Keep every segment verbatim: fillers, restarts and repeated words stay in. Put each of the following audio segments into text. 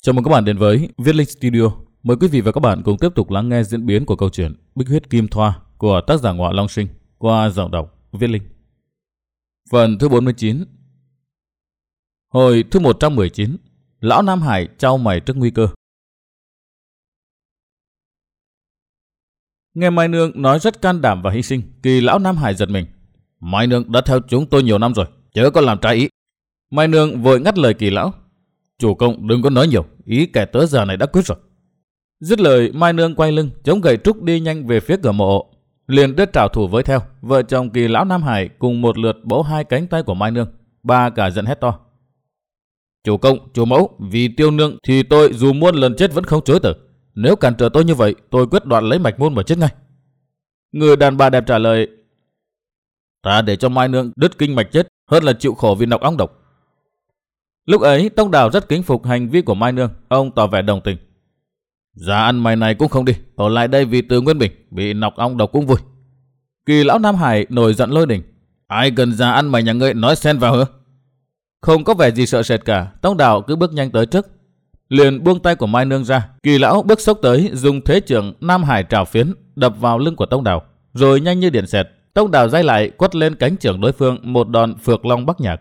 Chào mừng các bạn đến với Viết Linh Studio. Mời quý vị và các bạn cùng tiếp tục lắng nghe diễn biến của câu chuyện Bích Huyết Kim Thoa của tác giả Ngọa Long Sinh qua giọng đọc Viết Linh. Phần thứ bốn mươi chín. Hồi thứ một trăm mười chín. Lão Nam Hải chau mày trước nguy cơ. Nghe Mai Nương nói rất can đảm và hy sinh, Kỳ Lão Nam Hải giật mình. Mai Nương đã theo chúng tôi nhiều năm rồi, chớ có làm trái ý. Mai Nương vội ngắt lời Kỳ Lão. Chủ công đừng có nói nhiều, ý kẻ tớ già này đã quyết rồi. Dứt lời, Mai Nương quay lưng, chống gậy trúc đi nhanh về phía cửa mộ. Liền đưa trảo thủ với theo, vợ chồng Kỳ Lão Nam Hải cùng một lượt bấu hai cánh tay của Mai Nương. Ba cả giận hét to. Chủ công, chủ mẫu, vì Tiêu Nương thì tôi dù muôn lần chết vẫn không chối từ. Nếu cản trở tôi như vậy, tôi quyết đoạn lấy mạch môn mà chết ngay. Người đàn bà đẹp trả lời. Ta để cho Mai Nương đứt kinh mạch chết hơn là chịu khổ vì nọc ong độc. Lúc ấy, Tông Đào rất kính phục hành vi của Mai Nương, ông tỏ vẻ đồng tình. Giá ăn mày này cũng không đi, ở lại đây vì Từ Nguyên Bình bị nọc ong độc cũng vui. Kỳ Lão Nam Hải nổi giận lôi đình. Ai cần giá ăn mày nhà ngươi nói xen vào hả? Không có vẻ gì sợ sệt cả, Tông Đào cứ bước nhanh tới trước. Liền buông tay của Mai Nương ra, Kỳ Lão bước xốc tới dùng thế trưởng Nam Hải trảo phiến đập vào lưng của Tông Đào, rồi nhanh như điện xẹt, Tông Đào day lại quất lên cánh trưởng đối phương một đòn phược long bắc nhạc.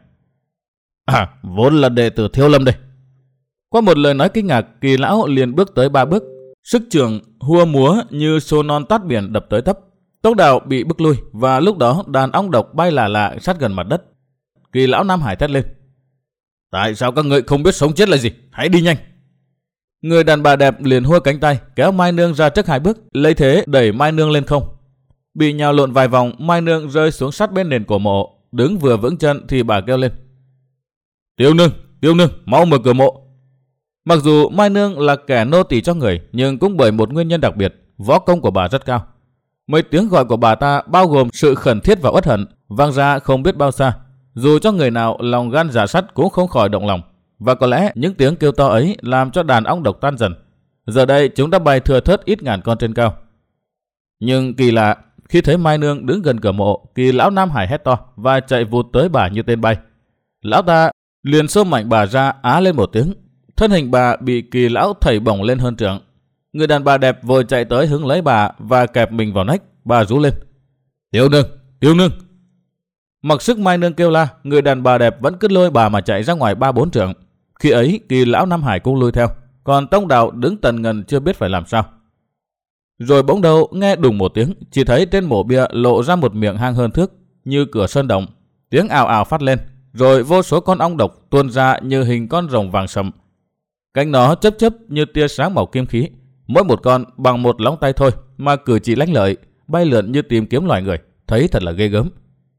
À, vốn là đệ tử Thiếu Lâm đây. Qua một lời nói kinh ngạc, Kỳ Lão liền bước tới ba bước, sức trưởng hua múa như xô non tát biển đập tới thấp. Tông Đào bị bức lui và lúc đó đàn ong độc bay lả lả sát gần mặt đất. Kỳ Lão Nam Hải thét lên. Tại sao các ngươi không biết sống chết là gì? Hãy đi nhanh. Người đàn bà đẹp liền hua cánh tay kéo Mai Nương ra trước hai bước, lấy thế đẩy Mai Nương lên không. Bị nhào lộn vài vòng, Mai Nương rơi xuống sát bên nền cổ mộ. Đứng vừa vững chân thì bà kêu lên. Tiêu Nương, Tiêu Nương, mau mở cửa mộ. Mặc dù Mai Nương là kẻ nô tỳ cho người, nhưng cũng bởi một nguyên nhân đặc biệt, võ công của bà rất cao. Mấy tiếng gọi của bà ta bao gồm sự khẩn thiết và uất hận, vang ra không biết bao xa. Dù cho người nào lòng gan dạ sắt cũng không khỏi động lòng. Và có lẽ những tiếng kêu to ấy làm cho đàn ong độc tan dần. Giờ đây chúng đã bay thừa thớt ít ngàn con trên cao. Nhưng kỳ lạ, khi thấy Mai Nương đứng gần cửa mộ, Kỳ Lão Nam Hải hét to và chạy vụt tới bà như tên bay. Lão ta liền xô mạnh bà ra, á lên một tiếng. Thân hình bà bị Kỳ Lão thảy bổng lên hơn trượng. Người đàn bà đẹp vội chạy tới hứng lấy bà và kẹp mình vào nách. Bà rú lên. Tiêu Nương, Tiêu Nương. Mặc sức Mai Nương kêu la, người đàn bà đẹp vẫn cứ lôi bà mà chạy ra ngoài ba bốn trượng. Khi ấy Kỳ Lão Nam Hải cũng lui theo, còn Tông Đào đứng tần ngần chưa biết phải làm sao. Rồi bỗng đầu nghe đùng một tiếng, chỉ thấy trên mộ bia lộ ra một miệng hang hơn thước như cửa sơn động. Tiếng ào ào phát lên, rồi vô số con ong độc tuôn ra như hình con rồng vàng sậm. Cánh nó chớp chớp như tia sáng màu kim khí, mỗi một con bằng một lóng tay thôi mà cử chỉ lanh lợi, bay lượn như tìm kiếm loài người, thấy thật là ghê gớm.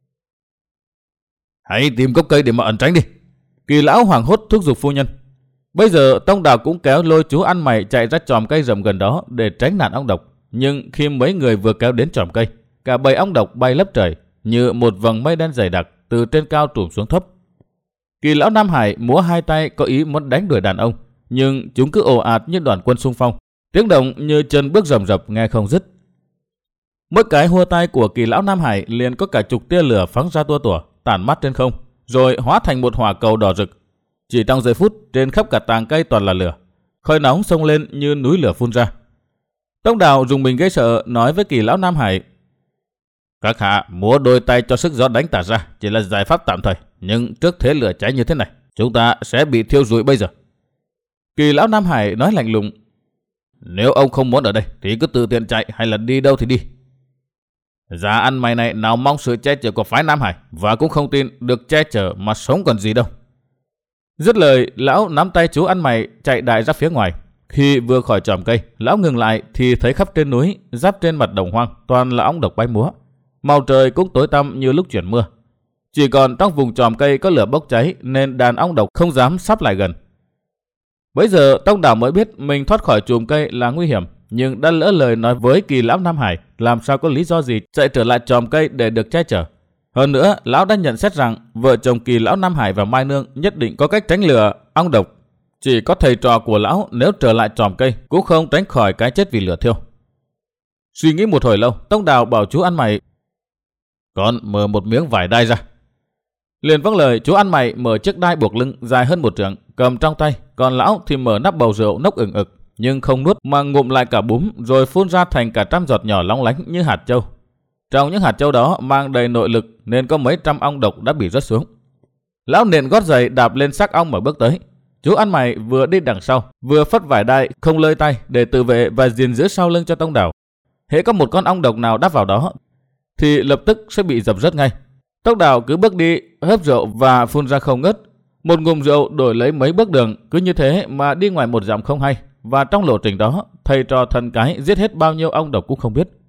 Hãy tìm gốc cây để mà ẩn tránh đi. Kỳ Lão hoảng hốt thúc giục phu nhân. Bây giờ Tông Đào cũng kéo lôi chú ăn mày chạy ra chòm cây rậm gần đó để tránh nạn ong độc. Nhưng khi mấy người vừa kéo đến chòm cây, cả bầy ong độc bay lấp trời như một vầng mây đen dày đặc từ trên cao trùm xuống thấp. Kỳ Lão Nam Hải múa hai tay có ý muốn đánh đuổi đàn ông, nhưng chúng cứ ồ ạt như đoàn quân xung phong, tiếng động như chân bước rầm rập nghe không dứt. Mỗi cái hua tay của Kỳ Lão Nam Hải liền có cả chục tia lửa phóng ra tua tủa, tản mát trên không, rồi hóa thành một hỏa cầu đỏ rực. Chỉ trong giây phút, trên khắp cả tàng cây toàn là lửa, khói nóng xông lên như núi lửa phun ra. Tông Đào dùng mình gây sợ nói với Kỳ Lão Nam Hải. Các hạ múa đôi tay cho sức gió đánh tả ra chỉ là giải pháp tạm thời, nhưng trước thế lửa cháy như thế này, chúng ta sẽ bị thiêu rụi bây giờ. Kỳ Lão Nam Hải nói lạnh lùng. Nếu ông không muốn ở đây thì cứ tự tiện chạy, hay là đi đâu thì đi. Giá ăn mày này nào mong sự che chở của phái Nam Hải, và cũng không tin được che chở mà sống còn gì đâu. Dứt lời, lão nắm tay chú ăn mày chạy đại ra phía ngoài. Khi vừa khỏi chòm cây, lão ngừng lại thì thấy khắp trên núi, giáp trên mặt đồng hoang toàn là ong độc bay múa. Màu trời cũng tối tăm như lúc chuyển mưa. Chỉ còn trong vùng chòm cây có lửa bốc cháy nên đàn ong độc không dám sắp lại gần. Bấy giờ Tông Đào mới biết mình thoát khỏi chùm cây là nguy hiểm, nhưng đã lỡ lời nói với Kỳ Lão Nam Hải, làm sao có lý do gì chạy trở lại chòm cây để được che chở. Hơn nữa, lão đã nhận xét rằng vợ chồng Kỳ Lão Nam Hải và Mai Nương nhất định có cách tránh lửa ong độc. Chỉ có thầy trò của lão nếu trở lại chòm cây cũng không tránh khỏi cái chết vì lửa thiêu. Suy nghĩ một hồi lâu, Tông Đào bảo chú ăn mày. Con mở một miếng vải đai ra. Liền vâng lời, chú ăn mày mở chiếc đai buộc lưng dài hơn một trượng cầm trong tay, còn lão thì mở nắp bầu rượu nốc ửng ực nhưng không nuốt mà ngụm lại cả búm rồi phun ra thành cả trăm giọt nhỏ lóng lánh như hạt châu. Trong những hạt châu đó mang đầy nội lực nên có mấy trăm ong độc đã bị rớt xuống. Lão nện gót giày đạp lên xác ong mà bước tới. Chú ăn mày vừa đi đằng sau, vừa phất vải đai không lơi tay để tự vệ và gìn giữ sau lưng cho Tông Đào. Hễ có một con ong độc nào đáp vào đó thì lập tức sẽ bị dập rớt ngay. Tông Đào cứ bước đi hớp rượu và phun ra không ngớt. Một ngụm rượu đổi lấy mấy bước đường, cứ như thế mà đi ngoài một dặm không hay. Và trong lộ trình đó, thầy trò thần cái giết hết bao nhiêu ong độc cũng không biết.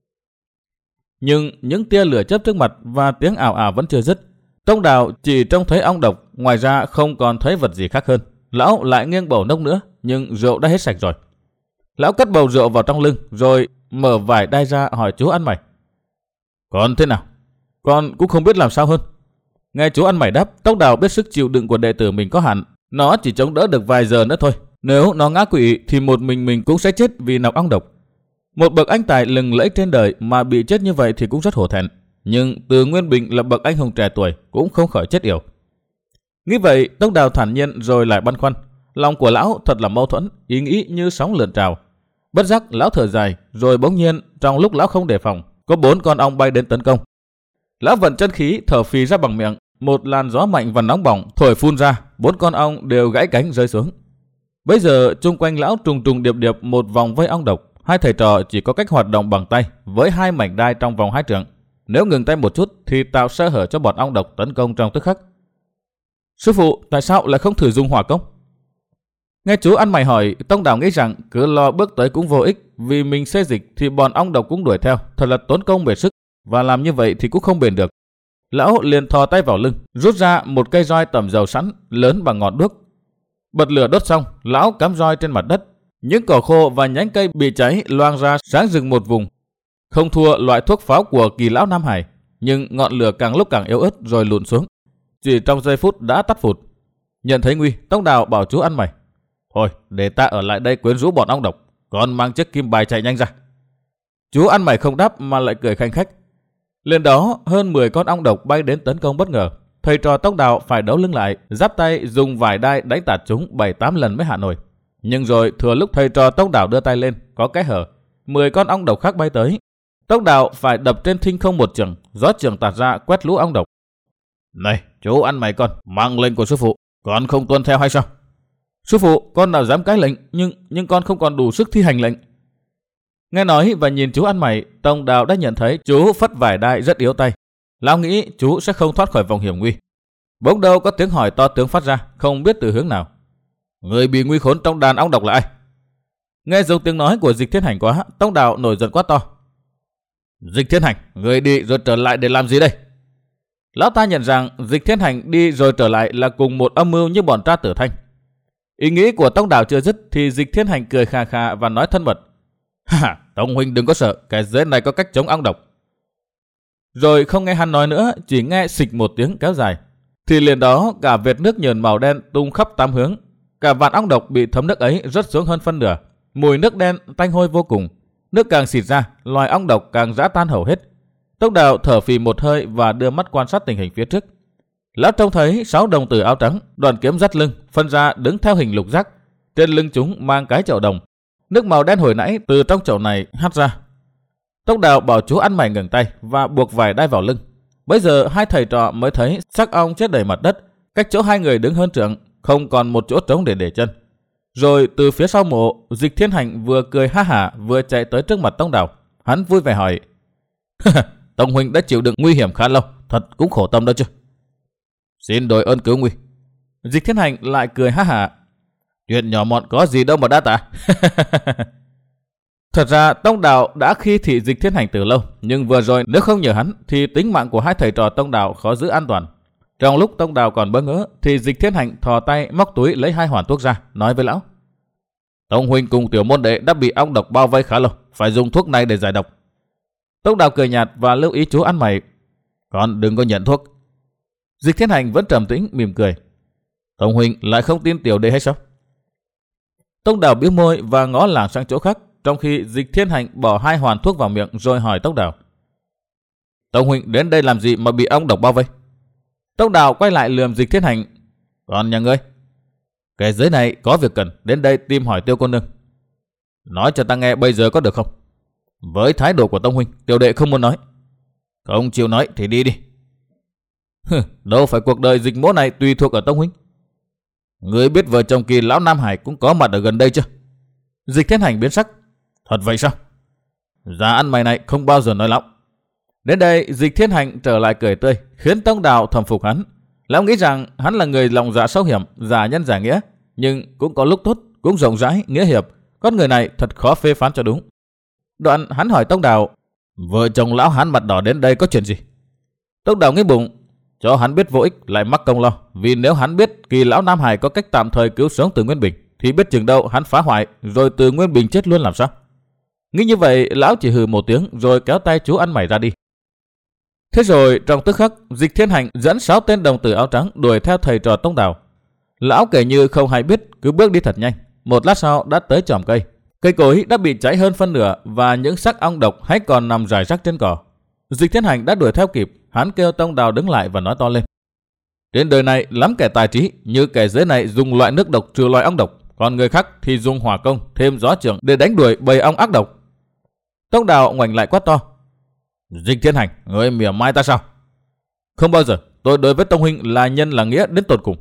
Nhưng những tia lửa chớp trước mặt và tiếng ảo ảo vẫn chưa dứt. Tông Đào chỉ trông thấy ong độc, ngoài ra không còn thấy vật gì khác hơn. Lão lại nghiêng bầu nốc nữa, nhưng rượu đã hết sạch rồi. Lão cất bầu rượu vào trong lưng, rồi mở vải đai ra hỏi chú ăn mày: "Còn thế nào?" "Con cũng không biết làm sao hơn." Nghe chú ăn mày đáp, Tông Đào biết sức chịu đựng của đệ tử mình có hạn. Nó chỉ chống đỡ được vài giờ nữa thôi. Nếu nó ngã quỵ thì một mình mình cũng sẽ chết vì nọc ong độc. Một bậc anh tài lừng lẫy trên đời mà bị chết như vậy thì cũng rất hổ thẹn. Nhưng Từ Nguyên Bình là bậc anh hùng trẻ tuổi cũng không khỏi chết yểu. Nghĩ vậy, Tông Đào thản nhiên rồi lại băn khoăn. Lòng của lão thật là mâu thuẫn, ý nghĩ như sóng lượn trào. Bất giác lão thở dài, rồi bỗng nhiên trong lúc lão không đề phòng, có bốn con ong bay đến tấn công. Lão vận chân khí thở phì ra bằng miệng, một làn gió mạnh và nóng bỏng thổi phun ra, bốn con ong đều gãy cánh rơi xuống. Bây giờ chung quanh lão trùng trùng điệp điệp một vòng vây ong độc. Hai thầy trò chỉ có cách hoạt động bằng tay với hai mảnh đai trong vòng hai trượng. Nếu ngừng tay một chút thì tạo sơ hở cho bọn ong độc tấn công trong tức khắc. "Sư phụ, tại sao lại không thử dùng hỏa công?" Nghe chú ăn mày hỏi, Tông Đào nghĩ rằng cứ lo bước tới cũng vô ích, vì mình xê dịch thì bọn ong độc cũng đuổi theo, thật là tốn công mệt sức, và làm như vậy thì cũng không bền được. Lão liền thò tay vào lưng, rút ra một cây roi tẩm dầu sẵn, lớn bằng ngọn đuốc. Bật lửa đốt xong, lão cắm roi trên mặt đất. Những cỏ khô và nhánh cây bị cháy loang ra sáng rừng một vùng. Không thua loại thuốc pháo của Kỳ lão Nam Hải, nhưng ngọn lửa càng lúc càng yếu ớt rồi lùn xuống. Chỉ trong giây phút đã tắt phụt. Nhận thấy nguy, Tông Đào bảo chú ăn mày: "Thôi, để ta ở lại đây quyến rũ bọn ong độc, còn mang chiếc kim bài chạy nhanh ra." Chú ăn mày không đáp mà lại cười khanh khách. Lên đó, hơn mười con ong độc bay đến tấn công bất ngờ. Thầy trò Tông Đào phải đấu lưng lại, giáp tay dùng vải đai đánh tạt chúng bảy tám lần mới hạ nổi. Nhưng rồi thừa lúc thầy trò Tông Đào đưa tay lên, có cái hở, mười con ong độc khác bay tới. Tông Đào phải đập trên thinh không một chưởng, gió chưởng tạt ra quét lũ ong độc. "Này, chú ăn mày con, mang lệnh của sư phụ, con không tuân theo hay sao?" "Sư phụ, con nào dám cãi lệnh, nhưng nhưng con không còn đủ sức thi hành lệnh." Nghe nói và nhìn chú ăn mày, Tông Đào đã nhận thấy chú phất vải đai rất yếu tay. Lão nghĩ chú sẽ không thoát khỏi vòng hiểm nguy. Bỗng đâu có tiếng hỏi to tướng phát ra, không biết từ hướng nào: "Người bị nguy khốn trong đàn ong độc là ai?" Nghe giống tiếng nói của Dịch Thiên Hành quá, Tông Đào nổi giận quát to: "Dịch Thiên Hành, người đi rồi trở lại để làm gì đây?" Lão ta nhận rằng Dịch Thiên Hành đi rồi trở lại là cùng một âm mưu như bọn tra tử Thanh. Ý nghĩ của Tông Đào chưa dứt thì Dịch Thiên Hành cười khà khà và nói thân mật: "Ha, Tông huynh đừng có sợ, cái dưới này có cách chống ong độc." Rồi không nghe hắn nói nữa, chỉ nghe xịch một tiếng kéo dài. Thì liền đó cả vệt nước nhờn màu đen tung khắp tám hướng. Cả vạn ong độc bị thấm nước ấy rớt xuống hơn phân nửa. Mùi nước đen tanh hôi vô cùng. Nước càng xịt ra, loài ong độc càng rã tan hầu hết. Tông Đào thở phì một hơi và đưa mắt quan sát tình hình phía trước. Lão trông thấy sáu đồng tử áo trắng, đoàn kiếm dắt lưng, phân ra đứng theo hình lục giác. Trên lưng chúng mang cái chậu đồng. Nước màu đen hồi nãy từ trong chậu này hắt ra. Tông Đào bảo chú ăn mày ngừng tay và buộc vải đai vào lưng. Bây giờ hai thầy trò mới thấy xác ong chết đầy mặt đất, cách chỗ hai người đứng hơn trượng, không còn một chỗ trống để để chân. Rồi từ phía sau mộ, Dịch Thiên Hành vừa cười ha hả vừa chạy tới trước mặt Tông Đào. Hắn vui vẻ hỏi: "Tông huynh đã chịu đựng nguy hiểm khá lâu, thật cũng khổ tâm đó chứ." "Xin đổi ơn cứu nguy." Dịch Thiên Hành lại cười ha hả: "Chuyện nhỏ mọn có gì đâu mà đa tạ." Thật ra Tông Đào đã khi thị Dịch Thiên Hành từ lâu, nhưng vừa rồi nếu không nhờ hắn thì tính mạng của hai thầy trò Tông Đào khó giữ an toàn. Trong lúc Tông Đào còn bỡ ngỡ thì Dịch Thiên Hành thò tay móc túi lấy hai hoàn thuốc ra, nói với lão: "Tông huynh cùng tiểu môn đệ đã bị ong độc bao vây khá lâu, phải dùng thuốc này để giải độc." Tông Đào cười nhạt và lưu ý chú ăn mày: "Con đừng có nhận thuốc." Dịch Thiên Hành vẫn trầm tĩnh mỉm cười: "Tông huynh lại không tin tiểu đệ hay sao?" Tông Đào bĩu môi và ngó lảng sang chỗ khác, trong khi Dịch Thiên Hành bỏ hai hoàn thuốc vào miệng rồi hỏi Tông Đào: "Tông huynh đến đây làm gì mà bị ong độc bao vây?" Tông Đào quay lại lườm Dịch Thiên Hành. Còn nhà ngươi? Kẻ dưới này có việc cần, đến đây tìm hỏi Tiêu cô nương. Nói cho ta nghe bây giờ có được không? Với thái độ của Tông huynh, tiểu đệ không muốn nói. Không chịu nói thì đi đi. Hừ, đâu phải cuộc đời Dịch mỗ này tùy thuộc ở Tông huynh. Ngươi biết vợ chồng Kỳ lão Nam Hải cũng có mặt ở gần đây chưa? Dịch Thiên Hành biến sắc. Thật vậy sao? Già ăn mày này không bao giờ nói lắm. Đến đây Dịch Thiên Hành trở lại cười tươi, khiến Tông Đào thầm phục hắn. Lão nghĩ rằng hắn là người lòng dạ sâu hiểm, giả nhân giả nghĩa, nhưng cũng có lúc tốt, cũng rộng rãi, nghĩa hiệp. Con người này thật khó phê phán cho đúng. Đoạn hắn hỏi Tông Đào, vợ chồng lão hắn mặt đỏ đến đây có chuyện gì? Tông Đào nghĩ bụng, cho hắn biết vô ích lại mắc công lo, vì nếu hắn biết Kỳ lão Nam Hải có cách tạm thời cứu sống Từ Nguyên Bình, thì biết chừng đâu hắn phá hoại, rồi Từ Nguyên Bình chết luôn làm sao? Nghĩ như vậy, lão chỉ hừ một tiếng rồi kéo tay chú ăn mày ra đi. Thế rồi trong tức khắc, Dịch Thiên Hành dẫn sáu tên đồng tử áo trắng đuổi theo thầy trò Tông Đào. Lão kể như không hay biết, cứ bước đi thật nhanh. Một lát sau đã tới chòm cây. Cây cối đã bị cháy hơn phân nửa và những xác ong độc hay còn nằm rải rác trên cỏ. Dịch Thiên Hành đã đuổi theo kịp, hắn kêu Tông Đào đứng lại và nói to lên. Trên đời này lắm kẻ tài trí, như kẻ dưới này dùng loại nước độc trừ loại ong độc, còn người khác thì dùng hỏa công thêm gió trưởng để đánh đuổi bầy ong ác độc. Tông Đào ngoảnh lại quát to. Dịch Thiên Hành, ngươi mỉa mai ta sao? Không bao giờ, tôi đối với Tông huynh là nhân là nghĩa đến tột cùng.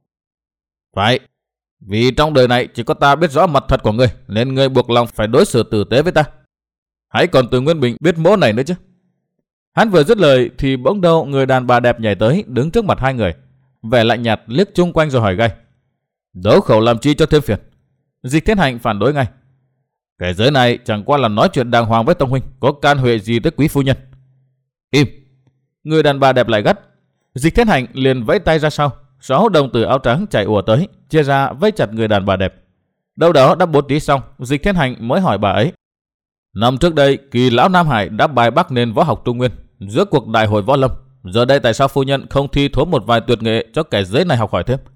Phải, vì trong đời này chỉ có ta biết rõ mặt thật của ngươi, nên ngươi buộc lòng phải đối xử tử tế với ta. Hãy còn Từ Nguyên Bình biết mỗ này nữa chứ. Hắn vừa dứt lời thì bỗng đâu người đàn bà đẹp nhảy tới đứng trước mặt hai người, vẻ lạnh nhạt liếc chung quanh rồi hỏi gay. Đấu khẩu làm chi cho thêm phiền? Dịch Thiên Hành phản đối ngay. Kẻ giới này chẳng qua là nói chuyện đàng hoàng với Tông huynh, có can huệ gì tới quý phu nhân? Im! Người đàn bà đẹp lại gắt. Dịch Thiên Hành liền vẫy tay ra sau, sáu đồng tử áo trắng chạy ùa tới, chia ra vây chặt người đàn bà đẹp. Đâu đó đã bố trí xong, Dịch Thiên Hành mới hỏi bà ấy. Năm trước đây, Kỳ lão Nam Hải đã bài bắc nền võ học Trung Nguyên giữa cuộc đại hội võ lâm. Giờ đây tại sao phu nhân không thi thố một vài tuyệt nghệ cho kẻ giới này học hỏi thêm?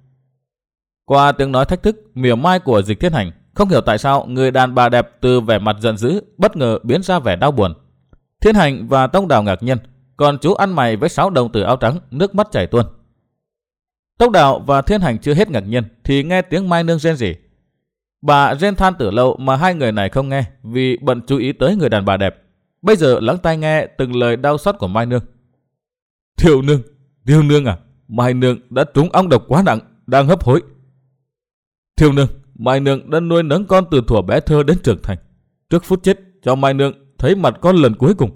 Qua tiếng nói thách thức, mỉa mai của Dịch Thiên Hành, không hiểu tại sao người đàn bà đẹp từ vẻ mặt giận dữ bất ngờ biến ra vẻ đau buồn. Thiên Hành và Tông Đào ngạc nhiên, còn chú ăn mày với sáu đồng tử áo trắng nước mắt chảy tuôn. Tông Đào và Thiên Hành chưa hết ngạc nhiên thì nghe tiếng Mai Nương rên rỉ. Bà rên than từ lâu mà hai người này không nghe vì bận chú ý tới người đàn bà đẹp. Bây giờ lắng tai nghe từng lời đau xót của Mai Nương. Thiều Nương, Thiều Nương à, Mai Nương đã trúng ong độc quá nặng, đang hấp hối. Thiều Nương, Mai Nương đã nuôi nấng con từ thuở bé thơ đến trưởng thành. Trước phút chết cho Mai Nương thấy mặt con lần cuối cùng.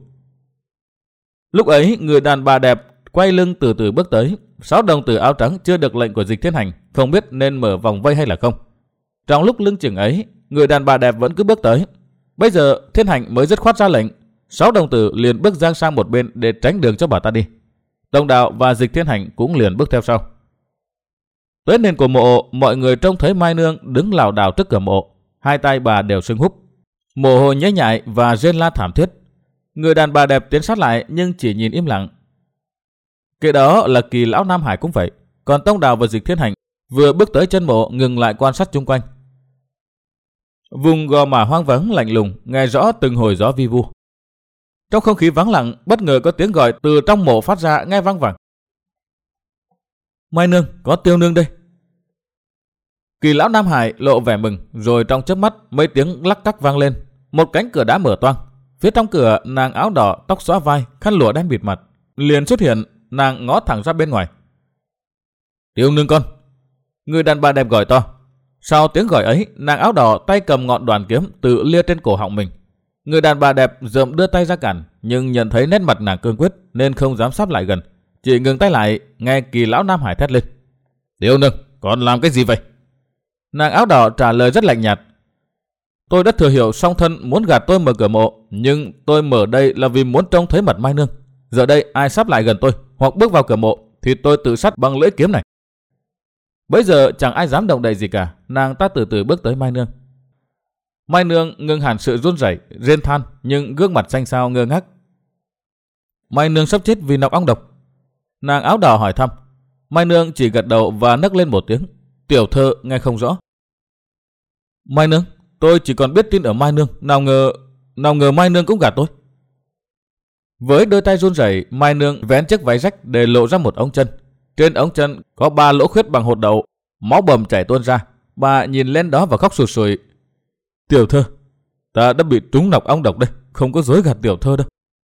Lúc ấy người đàn bà đẹp quay lưng từ từ bước tới. Sáu đồng tử áo trắng chưa được lệnh của Dịch Thiên Hành, không biết nên mở vòng vây hay là không. Trong lúc lưng chừng ấy, người đàn bà đẹp vẫn cứ bước tới. Bây giờ Thiên Hành mới dứt khoát ra lệnh. Sáu đồng tử liền bước giang sang một bên để tránh đường cho bà ta đi. Tông Đào và Dịch Thiên Hành cũng liền bước theo sau. Tới nền của mộ, mọi người trông thấy Mai Nương đứng lảo đảo trước cửa mộ, hai tay bà đều sưng húp, mồ hôi nhễ nhại và rên la thảm thiết. Người đàn bà đẹp tiến sát lại nhưng chỉ nhìn im lặng. Kế đó là Kỳ lão Nam Hải cũng vậy, còn Tông Đào và Dịch Thiên Hành vừa bước tới chân mộ ngừng lại quan sát chung quanh. Vùng gò mả hoang vắng lạnh lùng, nghe rõ từng hồi gió vi vu. Trong không khí vắng lặng, bất ngờ có tiếng gọi từ trong mộ phát ra nghe vang vẳng. Mai Nương, có Tiêu Nương đây. Kỳ lão Nam Hải lộ vẻ mừng, rồi trong chớp mắt mấy tiếng lắc cắc vang lên. Một cánh cửa đá mở toang. Phía trong cửa, nàng áo đỏ, tóc xõa vai, khăn lụa đen bịt mặt. Liền xuất hiện, nàng ngó thẳng ra bên ngoài. Tiêu Nương con. Người đàn bà đẹp gọi to. Sau tiếng gọi ấy, nàng áo đỏ tay cầm ngọn đoàn kiếm tự lia trên cổ họng mình. Người đàn bà đẹp rợm đưa tay ra cản, nhưng nhận thấy nét mặt nàng cương quyết nên không dám sắp lại gần, chỉ ngừng tay lại. Nghe Kỳ lão Nam Hải thét lên. Tiêu Nương, còn làm cái gì vậy? Nàng áo đỏ trả lời rất lạnh nhạt. Tôi đã thừa hiểu song thân muốn gạt tôi mở cửa mộ, nhưng tôi mở đây là vì muốn trông thấy mặt Mai Nương. Giờ đây ai sắp lại gần tôi hoặc bước vào cửa mộ thì tôi tự sát bằng lưỡi kiếm này. Bây giờ chẳng ai dám động đậy gì cả. Nàng ta từ từ bước tới Mai Nương. Mai Nương ngừng hẳn sự run rẩy, rên than, nhưng gương mặt xanh xao ngơ ngác. Mai Nương sắp chết vì nọc ong độc. Nàng áo đỏ hỏi thăm. Mai Nương chỉ gật đầu và nấc lên một tiếng. Tiểu thơ nghe không rõ. Mai Nương, tôi chỉ còn biết tin ở Mai Nương, nào ngờ, nào ngờ Mai Nương cũng gạt tôi. Với đôi tay run rẩy, Mai Nương vén chiếc váy rách để lộ ra một ống chân. Trên ống chân có ba lỗ khuyết bằng hột đậu, máu bầm chảy tuôn ra. Bà nhìn lên đó và khóc sụt sùi. Tiểu thơ, ta đã bị trúng nọc ong độc đây, không có dối gạt tiểu thơ đâu.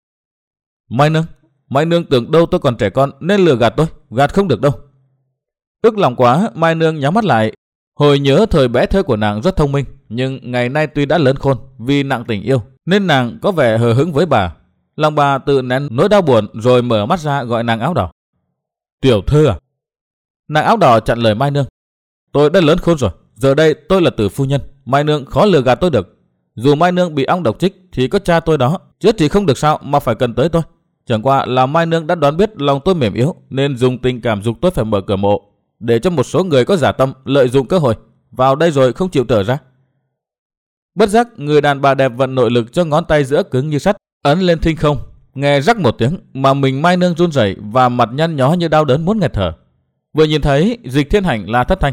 Mai Nương, Mai Nương tưởng đâu tôi còn trẻ con nên lừa gạt tôi, gạt không được đâu. Ức lòng quá, Mai Nương nhắm mắt lại. Hồi nhớ thời bé thơ của nàng rất thông minh, nhưng ngày nay tuy đã lớn khôn vì nặng tình yêu, nên nàng có vẻ hờ hững với bà. Lòng bà tự nén nỗi đau buồn rồi mở mắt ra gọi nàng áo đỏ. Tiểu thơ à? Nàng áo đỏ chặn lời Mai Nương. Tôi đã lớn khôn rồi, giờ đây tôi là tử phu nhân, Mai Nương khó lừa gạt tôi được. Dù Mai Nương bị ong độc chích thì có cha tôi đó, chữa trị không được sao mà phải cần tới tôi. Chẳng qua là Mai Nương đã đoán biết lòng tôi mềm yếu nên dùng tình cảm dục tôi phải mở cửa mộ, để cho một số người có giả tâm lợi dụng cơ hội vào đây rồi không chịu trở ra. Bất giác người đàn bà đẹp vận nội lực cho ngón tay giữa cứng như sắt, ấn lên thinh không, nghe rắc một tiếng mà mình Mai Nương run rẩy và mặt nhăn nhó như đau đớn muốn nghẹt thở. Vừa nhìn thấy Dịch Thiên Hành là thất thanh.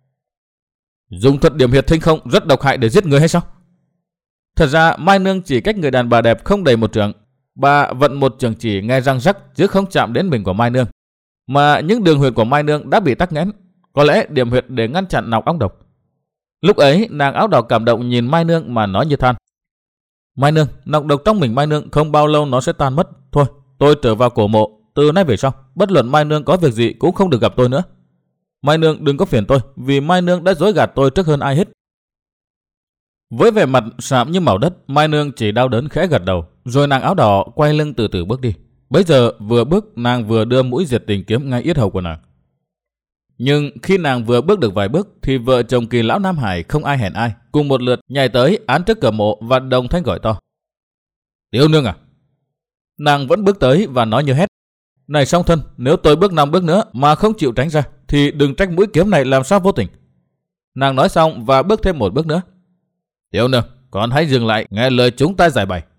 Dùng thuật điểm huyệt thinh không rất độc hại để giết người hay sao? Thật ra Mai Nương chỉ cách người đàn bà đẹp không đầy một trượng. Bà vận một trường chỉ nghe răng rắc chứ không chạm đến mình của Mai Nương. Mà những đường huyệt của Mai Nương đã bị tắc nghẽn, có lẽ điểm huyệt để ngăn chặn nọc ong độc. Lúc ấy nàng áo đỏ cảm động nhìn Mai Nương mà nói như than. Mai Nương, nọc độc trong mình Mai Nương không bao lâu nó sẽ tan mất. Thôi, tôi trở vào cổ mộ, từ nay về sau, bất luận Mai Nương có việc gì cũng không được gặp tôi nữa. Mai Nương đừng có phiền tôi, vì Mai Nương đã dối gạt tôi trước hơn ai hết. Với vẻ mặt sạm như màu đất, Mai Nương chỉ đau đớn khẽ gật đầu, rồi nàng áo đỏ quay lưng từ từ bước đi. Bấy giờ vừa bước nàng vừa đưa mũi diệt tình kiếm ngay yết hầu của nàng. Nhưng khi nàng vừa bước được vài bước thì vợ chồng Kỳ lão Nam Hải không ai hẹn ai, cùng một lượt nhảy tới án trước cửa mộ và đồng thanh gọi to. Tiểu nương à? Nàng vẫn bước tới và nói như hét. Này song thân, nếu tôi bước năm bước nữa mà không chịu tránh ra thì đừng trách mũi kiếm này làm sao vô tình. Nàng nói xong và bước thêm một bước nữa. Tiểu nương, con hãy dừng lại nghe lời chúng ta giải bày.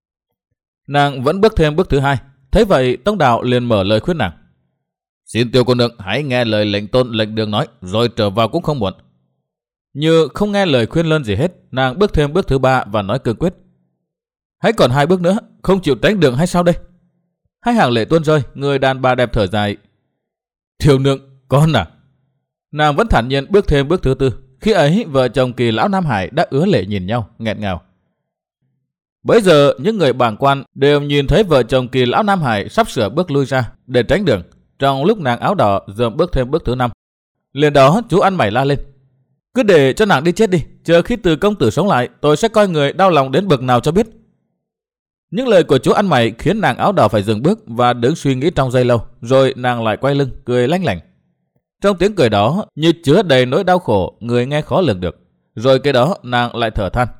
Nàng vẫn bước thêm bước thứ hai. Thế vậy Tông Đạo liền mở lời khuyên nàng. Xin tiểu cô nương hãy nghe lời lệnh tôn lệnh đường nói, rồi trở vào cũng không muộn. Như không nghe lời khuyên lơn gì hết, nàng bước thêm bước thứ ba và nói cương quyết. Hãy còn hai bước nữa, không chịu tránh đường hay sao đây? Hai hàng lệ tuôn rơi, người đàn bà đẹp thở dài. Tiểu nương, con à? Nàng vẫn thản nhiên bước thêm bước thứ tư. Khi ấy vợ chồng Kỳ lão Nam Hải đã ứa lệ nhìn nhau, nghẹn ngào. Bấy giờ những người bàng quan đều nhìn thấy vợ chồng Kỳ lão Nam Hải sắp sửa bước lui ra để tránh đường. Trong lúc nàng áo đỏ dợm bước thêm bước thứ năm, liền đó chú ăn mày la lên. Cứ để cho nàng đi chết đi, chờ khi Từ công tử sống lại, tôi sẽ coi người đau lòng đến bậc nào cho biết. Những lời của chú ăn mày khiến nàng áo đỏ phải dừng bước và đứng suy nghĩ trong giây lâu, rồi nàng lại quay lưng cười lanh lảnh. Trong tiếng cười đó như chứa đầy nỗi đau khổ, người nghe khó lường được. Rồi cái đó nàng lại thở than.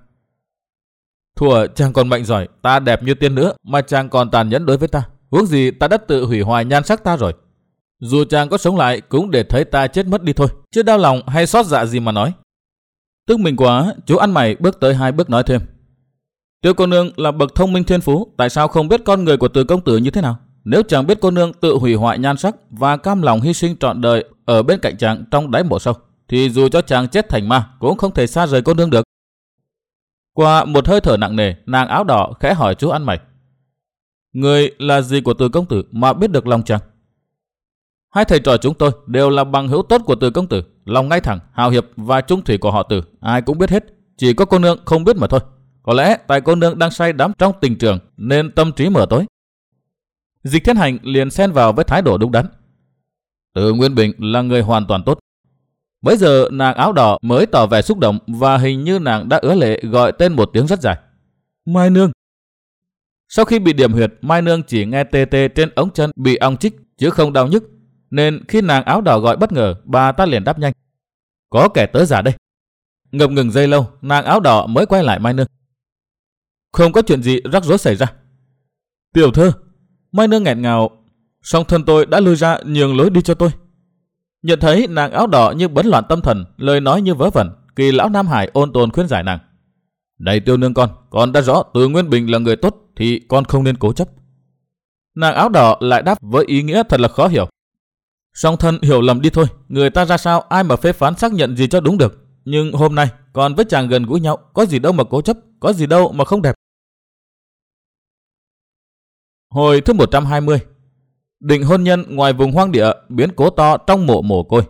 Thua chàng còn mạnh giỏi, ta đẹp như tiên nữa mà chàng còn tàn nhẫn đối với ta. Huống gì ta đã tự hủy hoại nhan sắc ta rồi. Dù chàng có sống lại cũng để thấy ta chết mất đi thôi, chứ đau lòng hay xót dạ gì mà nói. Tức mình quá, chú ăn mày bước tới hai bước nói thêm. Tiểu cô nương là bậc thông minh thiên phú, tại sao không biết con người của Từ công tử như thế nào? Nếu chàng biết cô nương tự hủy hoại nhan sắc và cam lòng hy sinh trọn đời ở bên cạnh chàng trong đáy mộ sâu, thì dù cho chàng chết thành ma cũng không thể xa rời cô nương được. Qua một hơi thở nặng nề, nàng áo đỏ khẽ hỏi chú ăn mày. Người là gì của Từ công tử mà biết được lòng chàng? Hai thầy trò chúng tôi đều là bằng hữu tốt của Từ công tử, lòng ngay thẳng, hào hiệp và trung thủy của họ Từ, ai cũng biết hết, chỉ có cô nương không biết mà thôi. Có lẽ tại cô nương đang say đắm trong tình trường nên tâm trí mở tối. Dịch Thiên Hành liền xen vào với thái độ đúng đắn. Từ Nguyên Bình là người hoàn toàn tốt. Bấy giờ nàng áo đỏ mới tỏ vẻ xúc động và hình như nàng đã ứa lệ gọi tên một tiếng rất dài. Mai Nương. Sau khi bị điểm huyệt, Mai Nương chỉ nghe tê tê trên ống chân bị ong chích chứ không đau nhức, nên khi nàng áo đỏ gọi bất ngờ, bà ta liền đáp nhanh. Có kẻ tới giả đây. Ngập ngừng giây lâu, nàng áo đỏ mới quay lại Mai Nương. Không có chuyện gì rắc rối xảy ra. Tiểu thơ. Mai Nương nghẹn ngào. Song thân tôi đã lui ra, nhường lối đi cho tôi. Nhận thấy nàng áo đỏ như bấn loạn tâm thần, lời nói như vớ vẩn, Kỳ lão Nam Hải ôn tồn khuyên giải nàng. Này tiểu nương con, con đã rõ Từ Nguyên Bình là người tốt thì con không nên cố chấp. Nàng áo đỏ lại đáp với ý nghĩa thật là khó hiểu. Song thân hiểu lầm đi thôi, người ta ra sao ai mà phê phán xác nhận gì cho đúng được. Nhưng hôm nay con với chàng gần gũi nhau, có gì đâu mà cố chấp, có gì đâu mà không đẹp. Hồi thứ một trăm hai mươi. định hôn nhân ngoài vùng hoang địa, biến cố to trong mộ mồ côi.